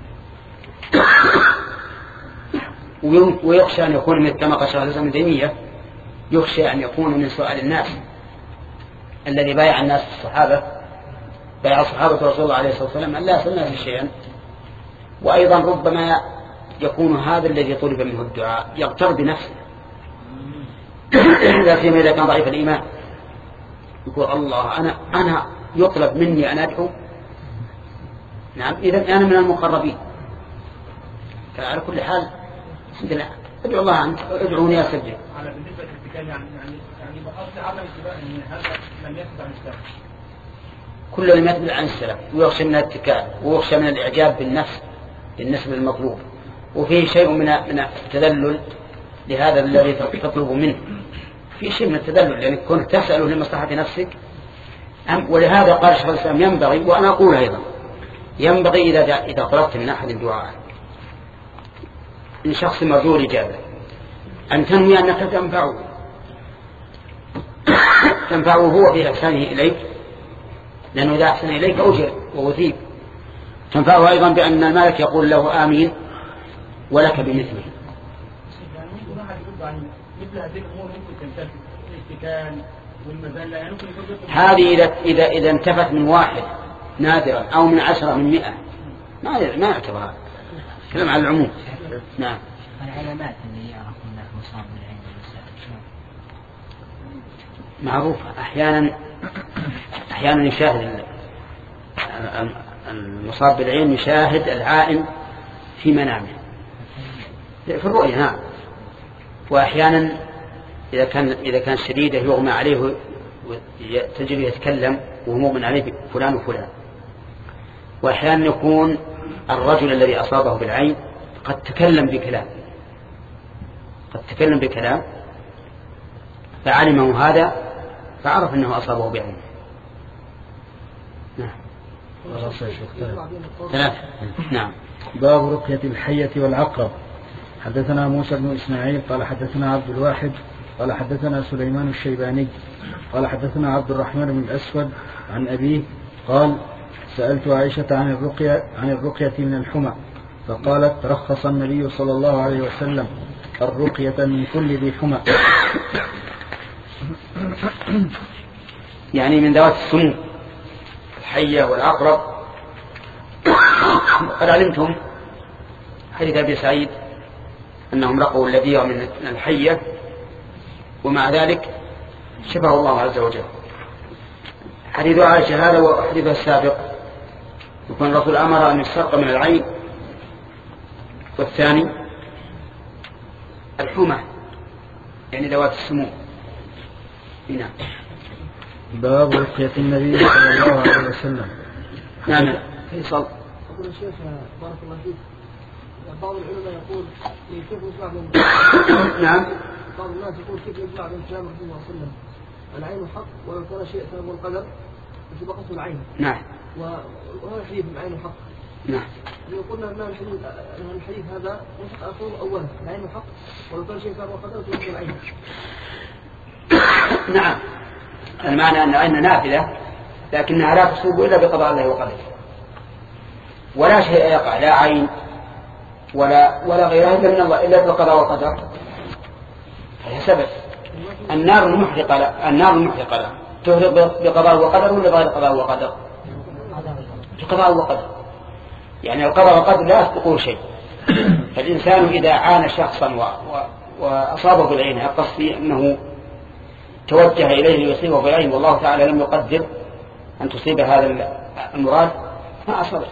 S1: ويخشى أن يكون مثل كما قال شيخ الإسلام ابن تيمية، يخشى أن يكون من سؤال الناس الذي بايع الناس الصحابة، بايع الصحابة رسول الله عليه الصلاة والسلام أن لا يصل الناس شيئا. وأيضا ربما يكون هذا الذي طلب منه الدعاء يغتر بنفسه، لا سيما إذا كان ضعيف الإيمان، يقول الله أنا أنا يطلب مني أن أدعو. نعم إذا أنا من المقربين. فعلى كل حال الحمد لله ادعو الله أنت ادعوني أستجب.
S6: على بالنسبة للاتكال يعني يعني يعني أصل عدم اتباع إن هذا لم يثبت عن السلف.
S1: كل لم يثبت عن السلف، ويخشى من الاتكال ويخشى من الإعجاب بالنفس بالنسبة للمطلوب، وفيه شيء من من التذلل لهذا الذي تطلب منه، في شيء من التذلل لأنك يعني كنت تسأله لمصلحة نفسك. ولهذا قال شيخ الإسلام ينبغي، وأنا أقول أيضا ينبغي إذا إذا طلبت من أحد الدعاء من شخص مرجو الإجابة أن تنوي أنك تنفعه تنفعه هو في إحسانه إليك، لأنه إذا أحسن إليك أجر ووثيق. تنفعه أيضا بأن المالك يقول له آمين ولك بمثله. هذه إذا إذا إذا انتفت من واحد نادرا أو من عشرة من مئة ما ما يعتبر هذا كلام على العموم. نعم.
S8: العلامات اللي يعرف أنه مصاب بالعين
S1: معروفة. أحيانا أحيانا يشاهد المصاب بالعين يشاهد العائن في منامه في الرؤية. نعم. وأحيانا إذا كان إذا كان شديدة يغمى عليه تجد يتكلم وهو مؤمن عليه فلان وفلان. وأحيانا يكون الرجل الذي أصابه بالعين قد تكلم بكلام قد تكلم بكلام فعلمه هذا فعرف أنه أصابه بعين. نعم. ثلاثة. نعم.
S5: باب رقية الحية والعقرب. حدثنا موسى بن إسماعيل قال حدثنا عبد الواحد قال حدثنا سليمان الشيباني قال حدثنا عبد الرحمن بن الأسود عن أبيه قال سألت عائشة عن الرقية عن الرقية من الحمى فقالت رخص النبي صلى الله عليه وسلم الرقية من كل ذي حمى،
S1: يعني من ذوات السموم الحية والعقرب. قد علمتم حديث أبي سعيد أنهم رقوا الذي من الحية ومع ذلك شفاه الله عز وجل. حديث عائشة هذا وحديث السابق يكون الرسول أمر أن يسترق من العين، والثاني الحمى يعني ذوات السموم. هنا
S5: باب رقية النبي صلى الله عليه وسلم.
S1: نعم. فيصل.
S10: أقول الشيخ بارك الله فيك، بعض العلماء يقول كيف يسمع من
S1: نعم.
S10: بعض الناس يقول كيف يسمع من كلام الرسول صلى الله عليه وسلم العين حق ولو كان شيء ثاني والقدر في بقص العين.
S1: نعم.
S10: وهذا الحديث من عين حق.
S1: نعم.
S10: لو قلنا أن الحديث الحديث هذا يحق أقول أولا العين حق ولو كان شيء ثاني والقدر في بقص العين.
S1: نعم. المعنى أن العين نافلة لكنها لا تصوب إلا بقضاء الله وقدره، ولا شيء يقع لا عين ولا ولا غيرها إلا من الله إلا بالقضاء والقدر. هي سبب. النار المحرقة لا النار المحرقة لا تهرق بقضاء وقدر ولا بغير قضاء وقدر؟ بقضاء وقدر. يعني القضاء والقدر لا يسبقه شيء. فالإنسان إذا عانى شخصا و... و... وأصابه بالعين القصد أنه توجه إليه ليصيبه بالعين والله تعالى لم يقدر أن تصيب هذا المراد ما أصابه.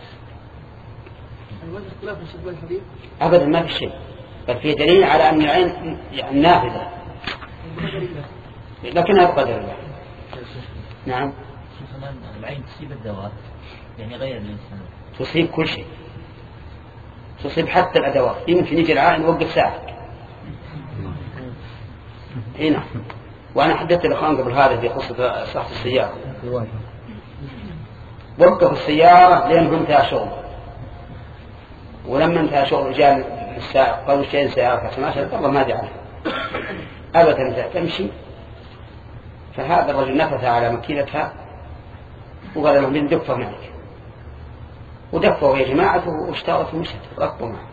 S1: أبدا ما في شيء، بل في دليل على أن العين يعني نافذة لكنها بقدر الله. نعم.
S8: كمان العين تصيب الدواب يعني غير الإنسان.
S1: تصيب كل شيء، تصيب حتى الأدوات. يمكن يجي العائن يوقف ساعة هنا. وأنا حدثت الأخوان قبل هذا في قصة صحة السيارة، وقفوا السيارة لين انتهى شغل، ولما انتهى شغل جاء السائق قالوا شيء سيارة فتماشى والله ما أدري عنها أبدا تمشي. فهذا الرجل نفث على مكينتها وقال لهم دفوا معك، ودفوا يا جماعة واشتغلت ومشت ركبوا معه.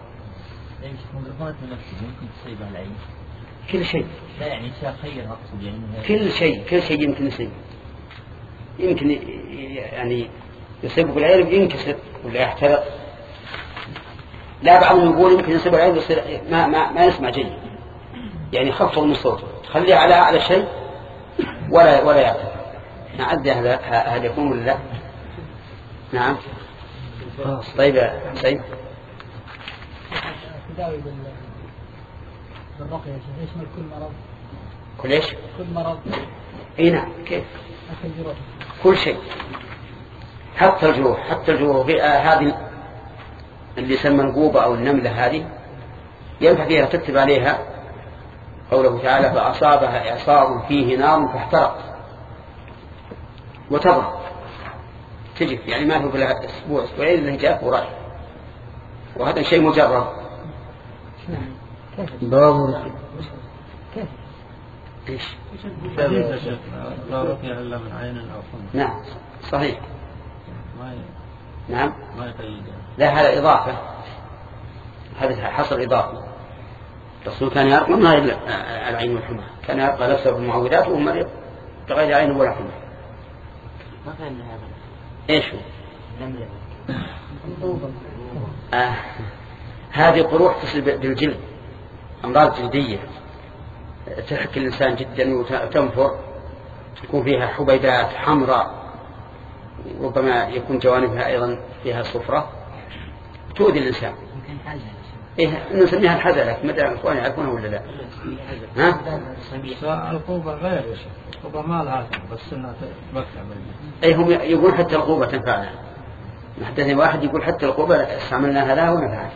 S8: ممكن تصيب على العين
S1: كل شيء.
S8: لا يعني خير أقصد يعني
S1: كل شيء كل شيء يمكن يصيب، يمكن يعني يصيب بالعين ينكسر ولا يحترق. لا بعضهم يقول يمكن يصيب العين يصير ما ما ما يسمع جيد، يعني خفض من صوته تخليه على أعلى شيء ولا ولا يعترق. نعد هذا هل يكون ولا لا؟ نعم. طيب يا سيد.
S6: تداوي بالرقية يشمل كل مرض.
S1: كل ايش؟
S6: كل مرض.
S1: اي نعم. كيف؟ كل شيء حتى الجروح، حتى الجروح هذه اللي يسمى الغوبة أو النملة هذه ينفع فيها تكتب عليها قوله تعالى فأصابها إعصار فيه نار فاحترق وتضرب تجف، يعني ما هو بلا أسبوع أسبوعين اللي جاء وراح، وهذا شيء مجرب.
S5: باب
S1: كيف؟ ايش؟
S11: لا رقية إلا من عين أو حمى.
S1: نعم صحيح.
S11: ما ي...
S1: نعم.
S11: ما يقيد.
S1: لا هذا إضافة، هذا حصل إضافة. الرسول كان يرقى ما إلا العين والحمى، كان يرقى نفسه بالمعوذات وهو مريض بغير عين ولا حمى.
S8: ما كان هذا.
S1: ايش هو؟
S8: نملة.
S1: آه. هذه قروح تصيب بالجلد، أمراض جلدية تحك الإنسان جدا وتنفر، تكون فيها حبيبات حمراء، ربما يكون جوانبها أيضا فيها صفرة تؤذي الإنسان. إيه نسميها الحزلة، مدى الإخوان يعرفونها ولا لا؟ ها؟
S11: القوبة غير يا شيخ، القوبة ما لها بس إنها تبكى.
S1: أي هم يقول حتى القوبة تنفعنا. محدثني واحد يقول حتى القوبة استعملناها لها ونفعت.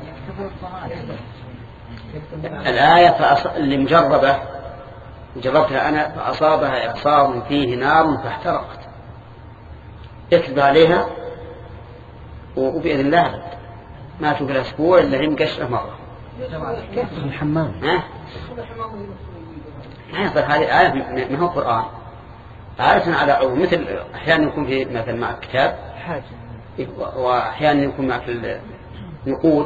S1: الآية فأص... اللي مجربة جربتها أنا فأصابها إعصار فيه نار فاحترقت، اكتب عليها وبإذن الله ما تقول أسبوع إلا هي مقشرة مرة.
S5: الحمام
S1: ها؟ ما يصير هذه آية ما هو قرآن، آية على عو مثل أحيانا يكون في مثل مع كتاب حاجة، وأحيانا يكون مع في النقود.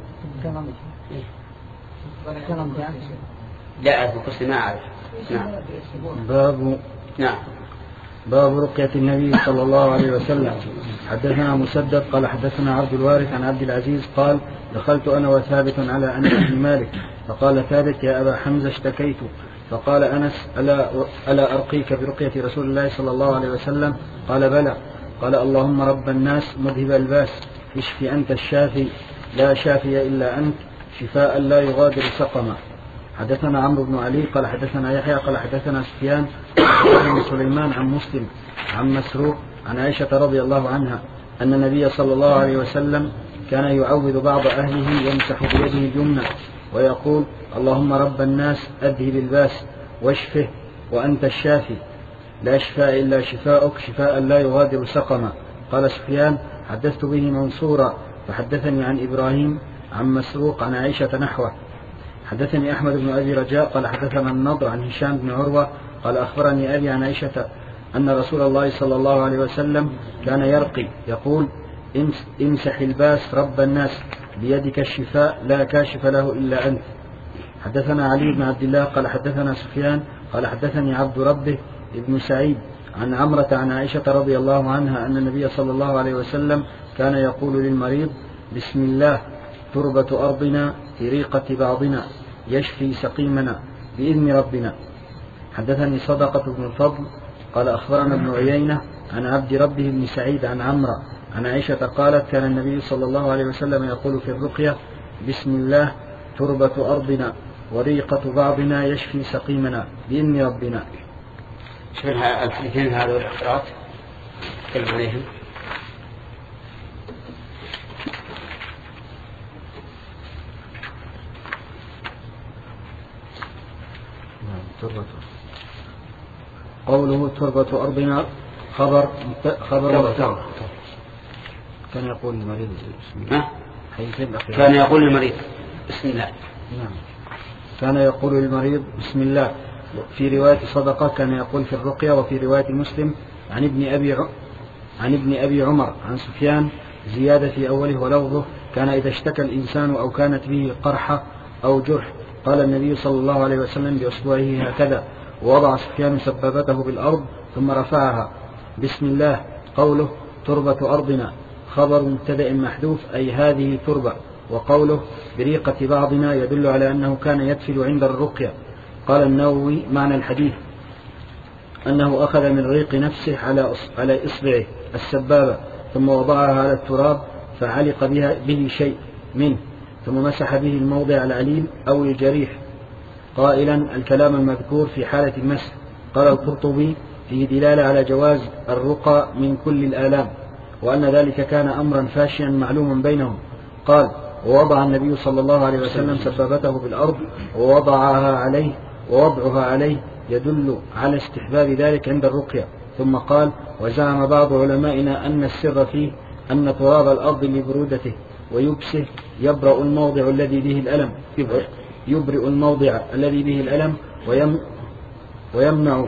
S1: لا أعرف قصة ما أعرف. نعم.
S5: باب
S1: نعم.
S5: باب رقية النبي صلى الله عليه وسلم. حدثنا مسدد قال حدثنا عبد الوارث عن عبد العزيز قال دخلت أنا وثابت على أنس بن مالك فقال ثابت يا أبا حمزة اشتكيت، فقال أنس ألا, ألا أرقيك برقية رسول الله صلى الله عليه وسلم؟ قال بلى. قال اللهم رب الناس مذهب الباس اشف أنت الشافي لا شافي إلا أنت شفاء لا يغادر سقما. حدثنا عمرو بن علي قال حدثنا يحيى قال حدثنا سفيان عن سليمان عن مسلم عن مسروق عن عائشة رضي الله عنها أن النبي صلى الله عليه وسلم كان يعوذ بعض أهله يمسح بيده اليمنى ويقول اللهم رب الناس أذهب الباس واشفه وأنت الشافي لا شفاء إلا شفاءك شفاء لا يغادر سقما. قال سفيان حدثت به منصورا فحدثني عن إبراهيم عن مسروق عن عائشة نحوه. حدثني أحمد بن أبي رجاء قال حدثنا النضر عن هشام بن عروة قال أخبرني أبي عن عائشة أن رسول الله صلى الله عليه وسلم كان يرقي يقول امسح الباس رب الناس بيدك الشفاء لا كاشف له إلا أنت. حدثنا علي بن عبد الله قال حدثنا سفيان قال حدثني عبد ربه ابن سعيد عن عمرة عن عائشة رضي الله عنها أن النبي صلى الله عليه وسلم كان يقول للمريض بسم الله تربة أرضنا في ريقة بعضنا يشفي سقيمنا بإذن ربنا. حدثني صدقة بن الفضل قال أخبرنا ابن عيينة عن عبد ربه بن سعيد عن عمرة عن عائشة قالت كان النبي صلى الله عليه وسلم يقول في الرقية بسم الله تربة أرضنا وريقة بعضنا يشفي سقيمنا بإذن ربنا.
S1: شوف الحديثين هذا والاختراط تتكلم عليهم.
S5: قوله تربة أرضنا خبر خبر كان يقول المريض بسم الله.
S1: كان يقول المريض بسم الله.
S5: نعم. كان يقول المريض بسم الله. في رواية صدقة كان يقول في الرقية. وفي رواية مسلم عن ابن أبي عن ابن أبي عمر عن سفيان زيادة في أوله ولفظه كان إذا اشتكى الإنسان أو كانت به قرحة أو جرح قال النبي صلى الله عليه وسلم بأصبعه هكذا، ووضع سفيان سبابته بالأرض ثم رفعها. بسم الله. قوله تربة أرضنا خبر مبتدأ محذوف أي هذه تربة. وقوله بريقة بعضنا يدل على أنه كان يدفل عند الرقية. قال النووي معنى الحديث أنه أخذ من ريق نفسه على على إصبعه السبابة ثم وضعها على التراب فعلق بها به شيء منه ثم مسح به الموضع العليل أو الجريح قائلا الكلام المذكور في حالة المسح. قال القرطبي فيه دلالة على جواز الرقى من كل الآلام وأن ذلك كان أمرا فاشيا معلوما بينهم. قال ووضع النبي صلى الله عليه وسلم سبابته بالأرض ووضعها عليه ووضعها عليه يدل على استحباب ذلك عند الرقية. ثم قال وزعم بعض علمائنا أن السر فيه أن تراب الأرض لبرودته ويبسه يبرأ الموضع الذي به الألم يبرئ الموضع الذي به الألم ويم ويمنع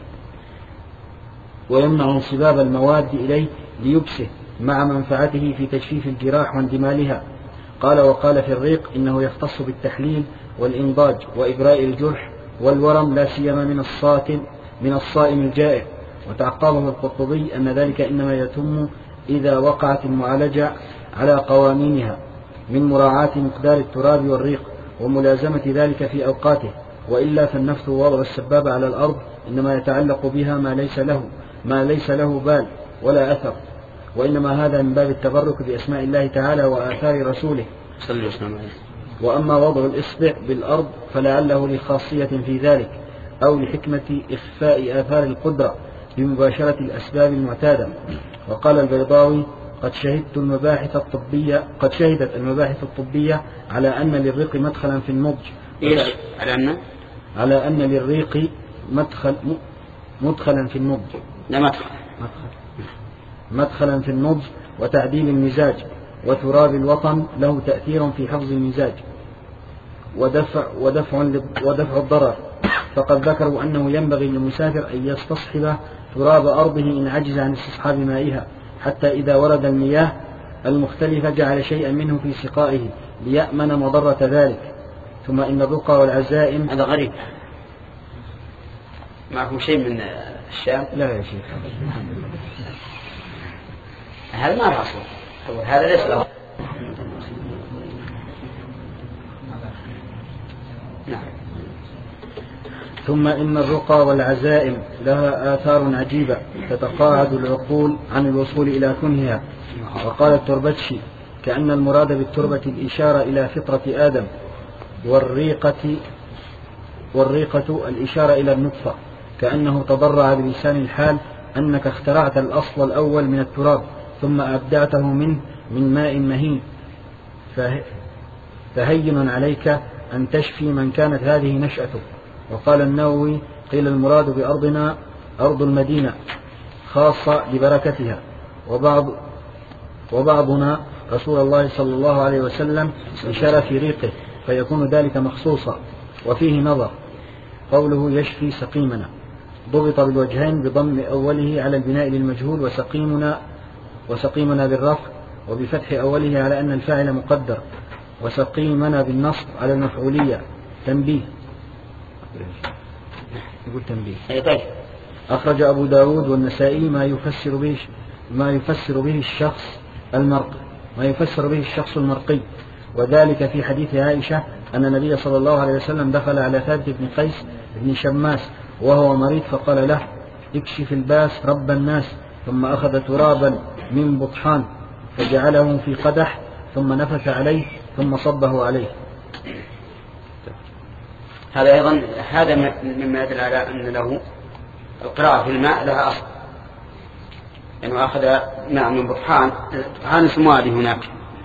S5: ويمنع انصباب المواد إليه ليبسه مع منفعته في تجفيف الجراح واندمالها. قال وقال في الريق إنه يختص بالتحليل والإنضاج وإبراء الجرح والورم لا سيما من الصائم من الصائم الجائع. وتعقبه القرطبي أن ذلك إنما يتم إذا وقعت المعالجة على قوانينها من مراعاة مقدار التراب والريق وملازمة ذلك في أوقاته، وإلا فالنفث ووضع السبابة على الأرض إنما يتعلق بها ما ليس له ما ليس له بال ولا أثر، وإنما هذا من باب التبرك بأسماء الله تعالى وآثار رسوله. وأما وضع الإصبع بالأرض فلعله لخاصية في ذلك أو لحكمة إخفاء آثار القدرة بمباشرة الأسباب المعتادة. وقال البيضاوي قد شهدت المباحث الطبية قد شهدت المباحث الطبية على أن للريق مدخلا في النضج.
S1: إيش؟ على أن
S5: على أن للريق مدخل مدخلا في النضج.
S1: لا مدخل
S5: مدخلا في النضج وتعديل المزاج، وتراب الوطن له تأثير في حفظ المزاج ودفع ودفع ودفع الضرر. فقد ذكروا أنه ينبغي للمسافر أن يستصحب تراب أرضه إن عجز عن استصحاب مائها، حتى إذا ورد المياه المختلفة جعل شيئا منه في سقائه ليأمن مضرة ذلك. ثم إن الرقى والعزائم
S1: هذا غريب. معكم شيء من الشام؟
S5: لا يا شيخ
S1: هذا ما له أصل، هذا ليس له. نعم.
S5: ثم إن الرقى والعزائم لها آثار عجيبة تتقاعد العقول عن الوصول إلى كنهها. وقال التربتشي كأن المراد بالتربة الإشارة إلى فطرة آدم، والريقة والريقة الإشارة إلى النطفة، كأنه تضرع بلسان الحال أنك اخترعت الأصل الأول من التراب ثم أبدعته منه من ماء مهين، فهين عليك أن تشفي من كانت هذه نشأته. وقال النووي قيل المراد بأرضنا أرض المدينة خاصة لبركتها، وبعض وبعضنا رسول الله صلى الله عليه وسلم لشرف ريقه فيكون ذلك مخصوصا. وفيه نظر قوله يشفي سقيمنا ضبط بالوجهين بضم أوله على البناء للمجهول وسقيمنا وسقيمنا بالرفع، وبفتح أوله على أن الفاعل مقدر، وسقيمنا بالنصب على المفعولية. تنبيه يقول تنبيه.
S1: أي طيب.
S5: أخرج أبو داود والنسائي ما يفسر به ما يفسر به الشخص المرقي ما يفسر به الشخص المرقي وذلك في حديث عائشة أن النبي صلى الله عليه وسلم دخل على ثابت بن قيس بن شماس وهو مريض فقال له اكشف الباس رب الناس، ثم أخذ ترابا من بطحان فجعله في قدح ثم نفث عليه ثم صبه عليه.
S1: هذا أيضا هذا مما يدل على أن له القراءة في الماء لها أصل، لأنه أخذ ماء من بطحان، بطحان اسمه هذه هناك.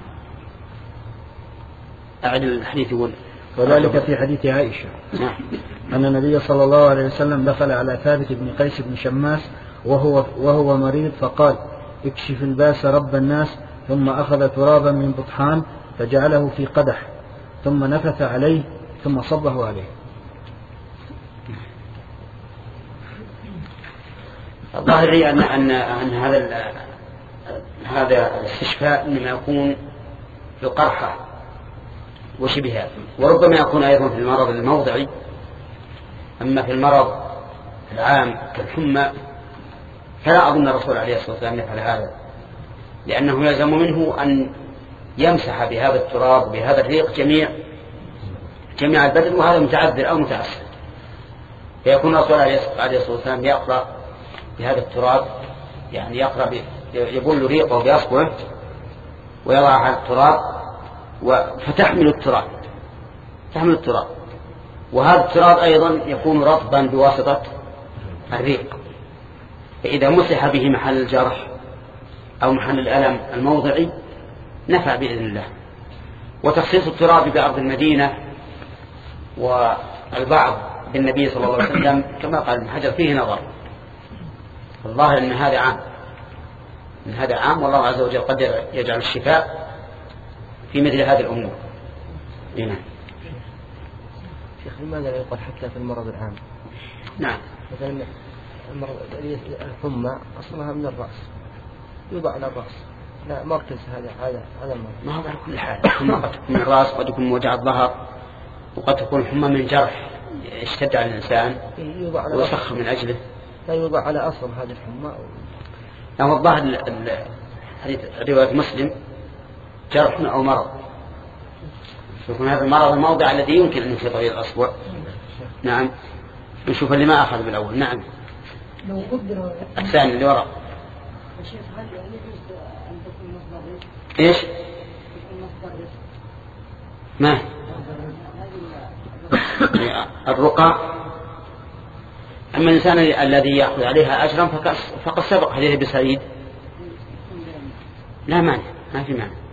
S1: أعد الحديث يقول
S5: وذلك في حديث عائشة
S1: نعم.
S5: أن النبي صلى الله عليه وسلم دخل على ثابت بن قيس بن شماس وهو, وهو مريض فقال اكشف الباس رب الناس، ثم أخذ ترابا من بطحان فجعله في قدح ثم نفث عليه ثم صبه عليه.
S1: الظاهر لي أن, أن, أن هذا هذا الاستشفاء إنما يكون في القرحة وشبهها، وربما يكون أيضا في المرض الموضعي. أما في المرض العام كالحمى فلا أظن الرسول عليه الصلاة والسلام يفعل هذا، لأنه يلزم منه أن يمسح بهذا التراب بهذا الريق جميع جميع البدن، وهذا متعذر أو متعسر، فيكون الرسول عليه الصلاة والسلام يقرأ بهذا التراب، يعني يقرأ يبل ريقه بأصبعه ويضع على التراب فتحمل التراب تحمل التراب وهذا التراب أيضا يكون رطبا بواسطة الريق، فإذا مسح به محل الجرح أو محل الألم الموضعي نفع بإذن الله. وتخصيص التراب بأرض المدينة والبعض بالنبي صلى الله عليه وسلم كما قال ابن حجر فيه نظر، الظاهر أن هذا عام أن هذا عام والله عز وجل قد يجعل الشفاء في مثل هذه الأمور. نعم.
S9: شيخ لماذا لا يقال حتى في المرض العام؟
S1: نعم.
S9: مثلا المرض الحمى أصلها من الرأس، يوضع على الرأس، لا مركز هذا هذا هذا المرض.
S1: ما هو على كل حال الحمى قد تكون من الرأس، قد تكون وجع الظهر، وقد تكون الحمى من جرح اشتد على الإنسان ويسخ من أجله.
S9: لا يوضع على أصل هذه الحمى.
S1: يعني الظاهر حديث رواية مسلم جرح أو مرض، يكون هذا المرض الموضع الذي يمكن أن يصيب به الأصبع. نعم. نشوف اللي ما أخذ بالأول. نعم.
S10: لو قدر
S1: الثاني اللي وراء.
S10: الشيخ هل يجوز أن تكون مصدر رزق؟
S1: إيش؟
S10: تكون مصدر رزق.
S1: ما؟ الرقى. أما الإنسان الذي يأخذ عليها أجرا فقد سبق حديث ابن سعيد. لا مانع، ما في مانع.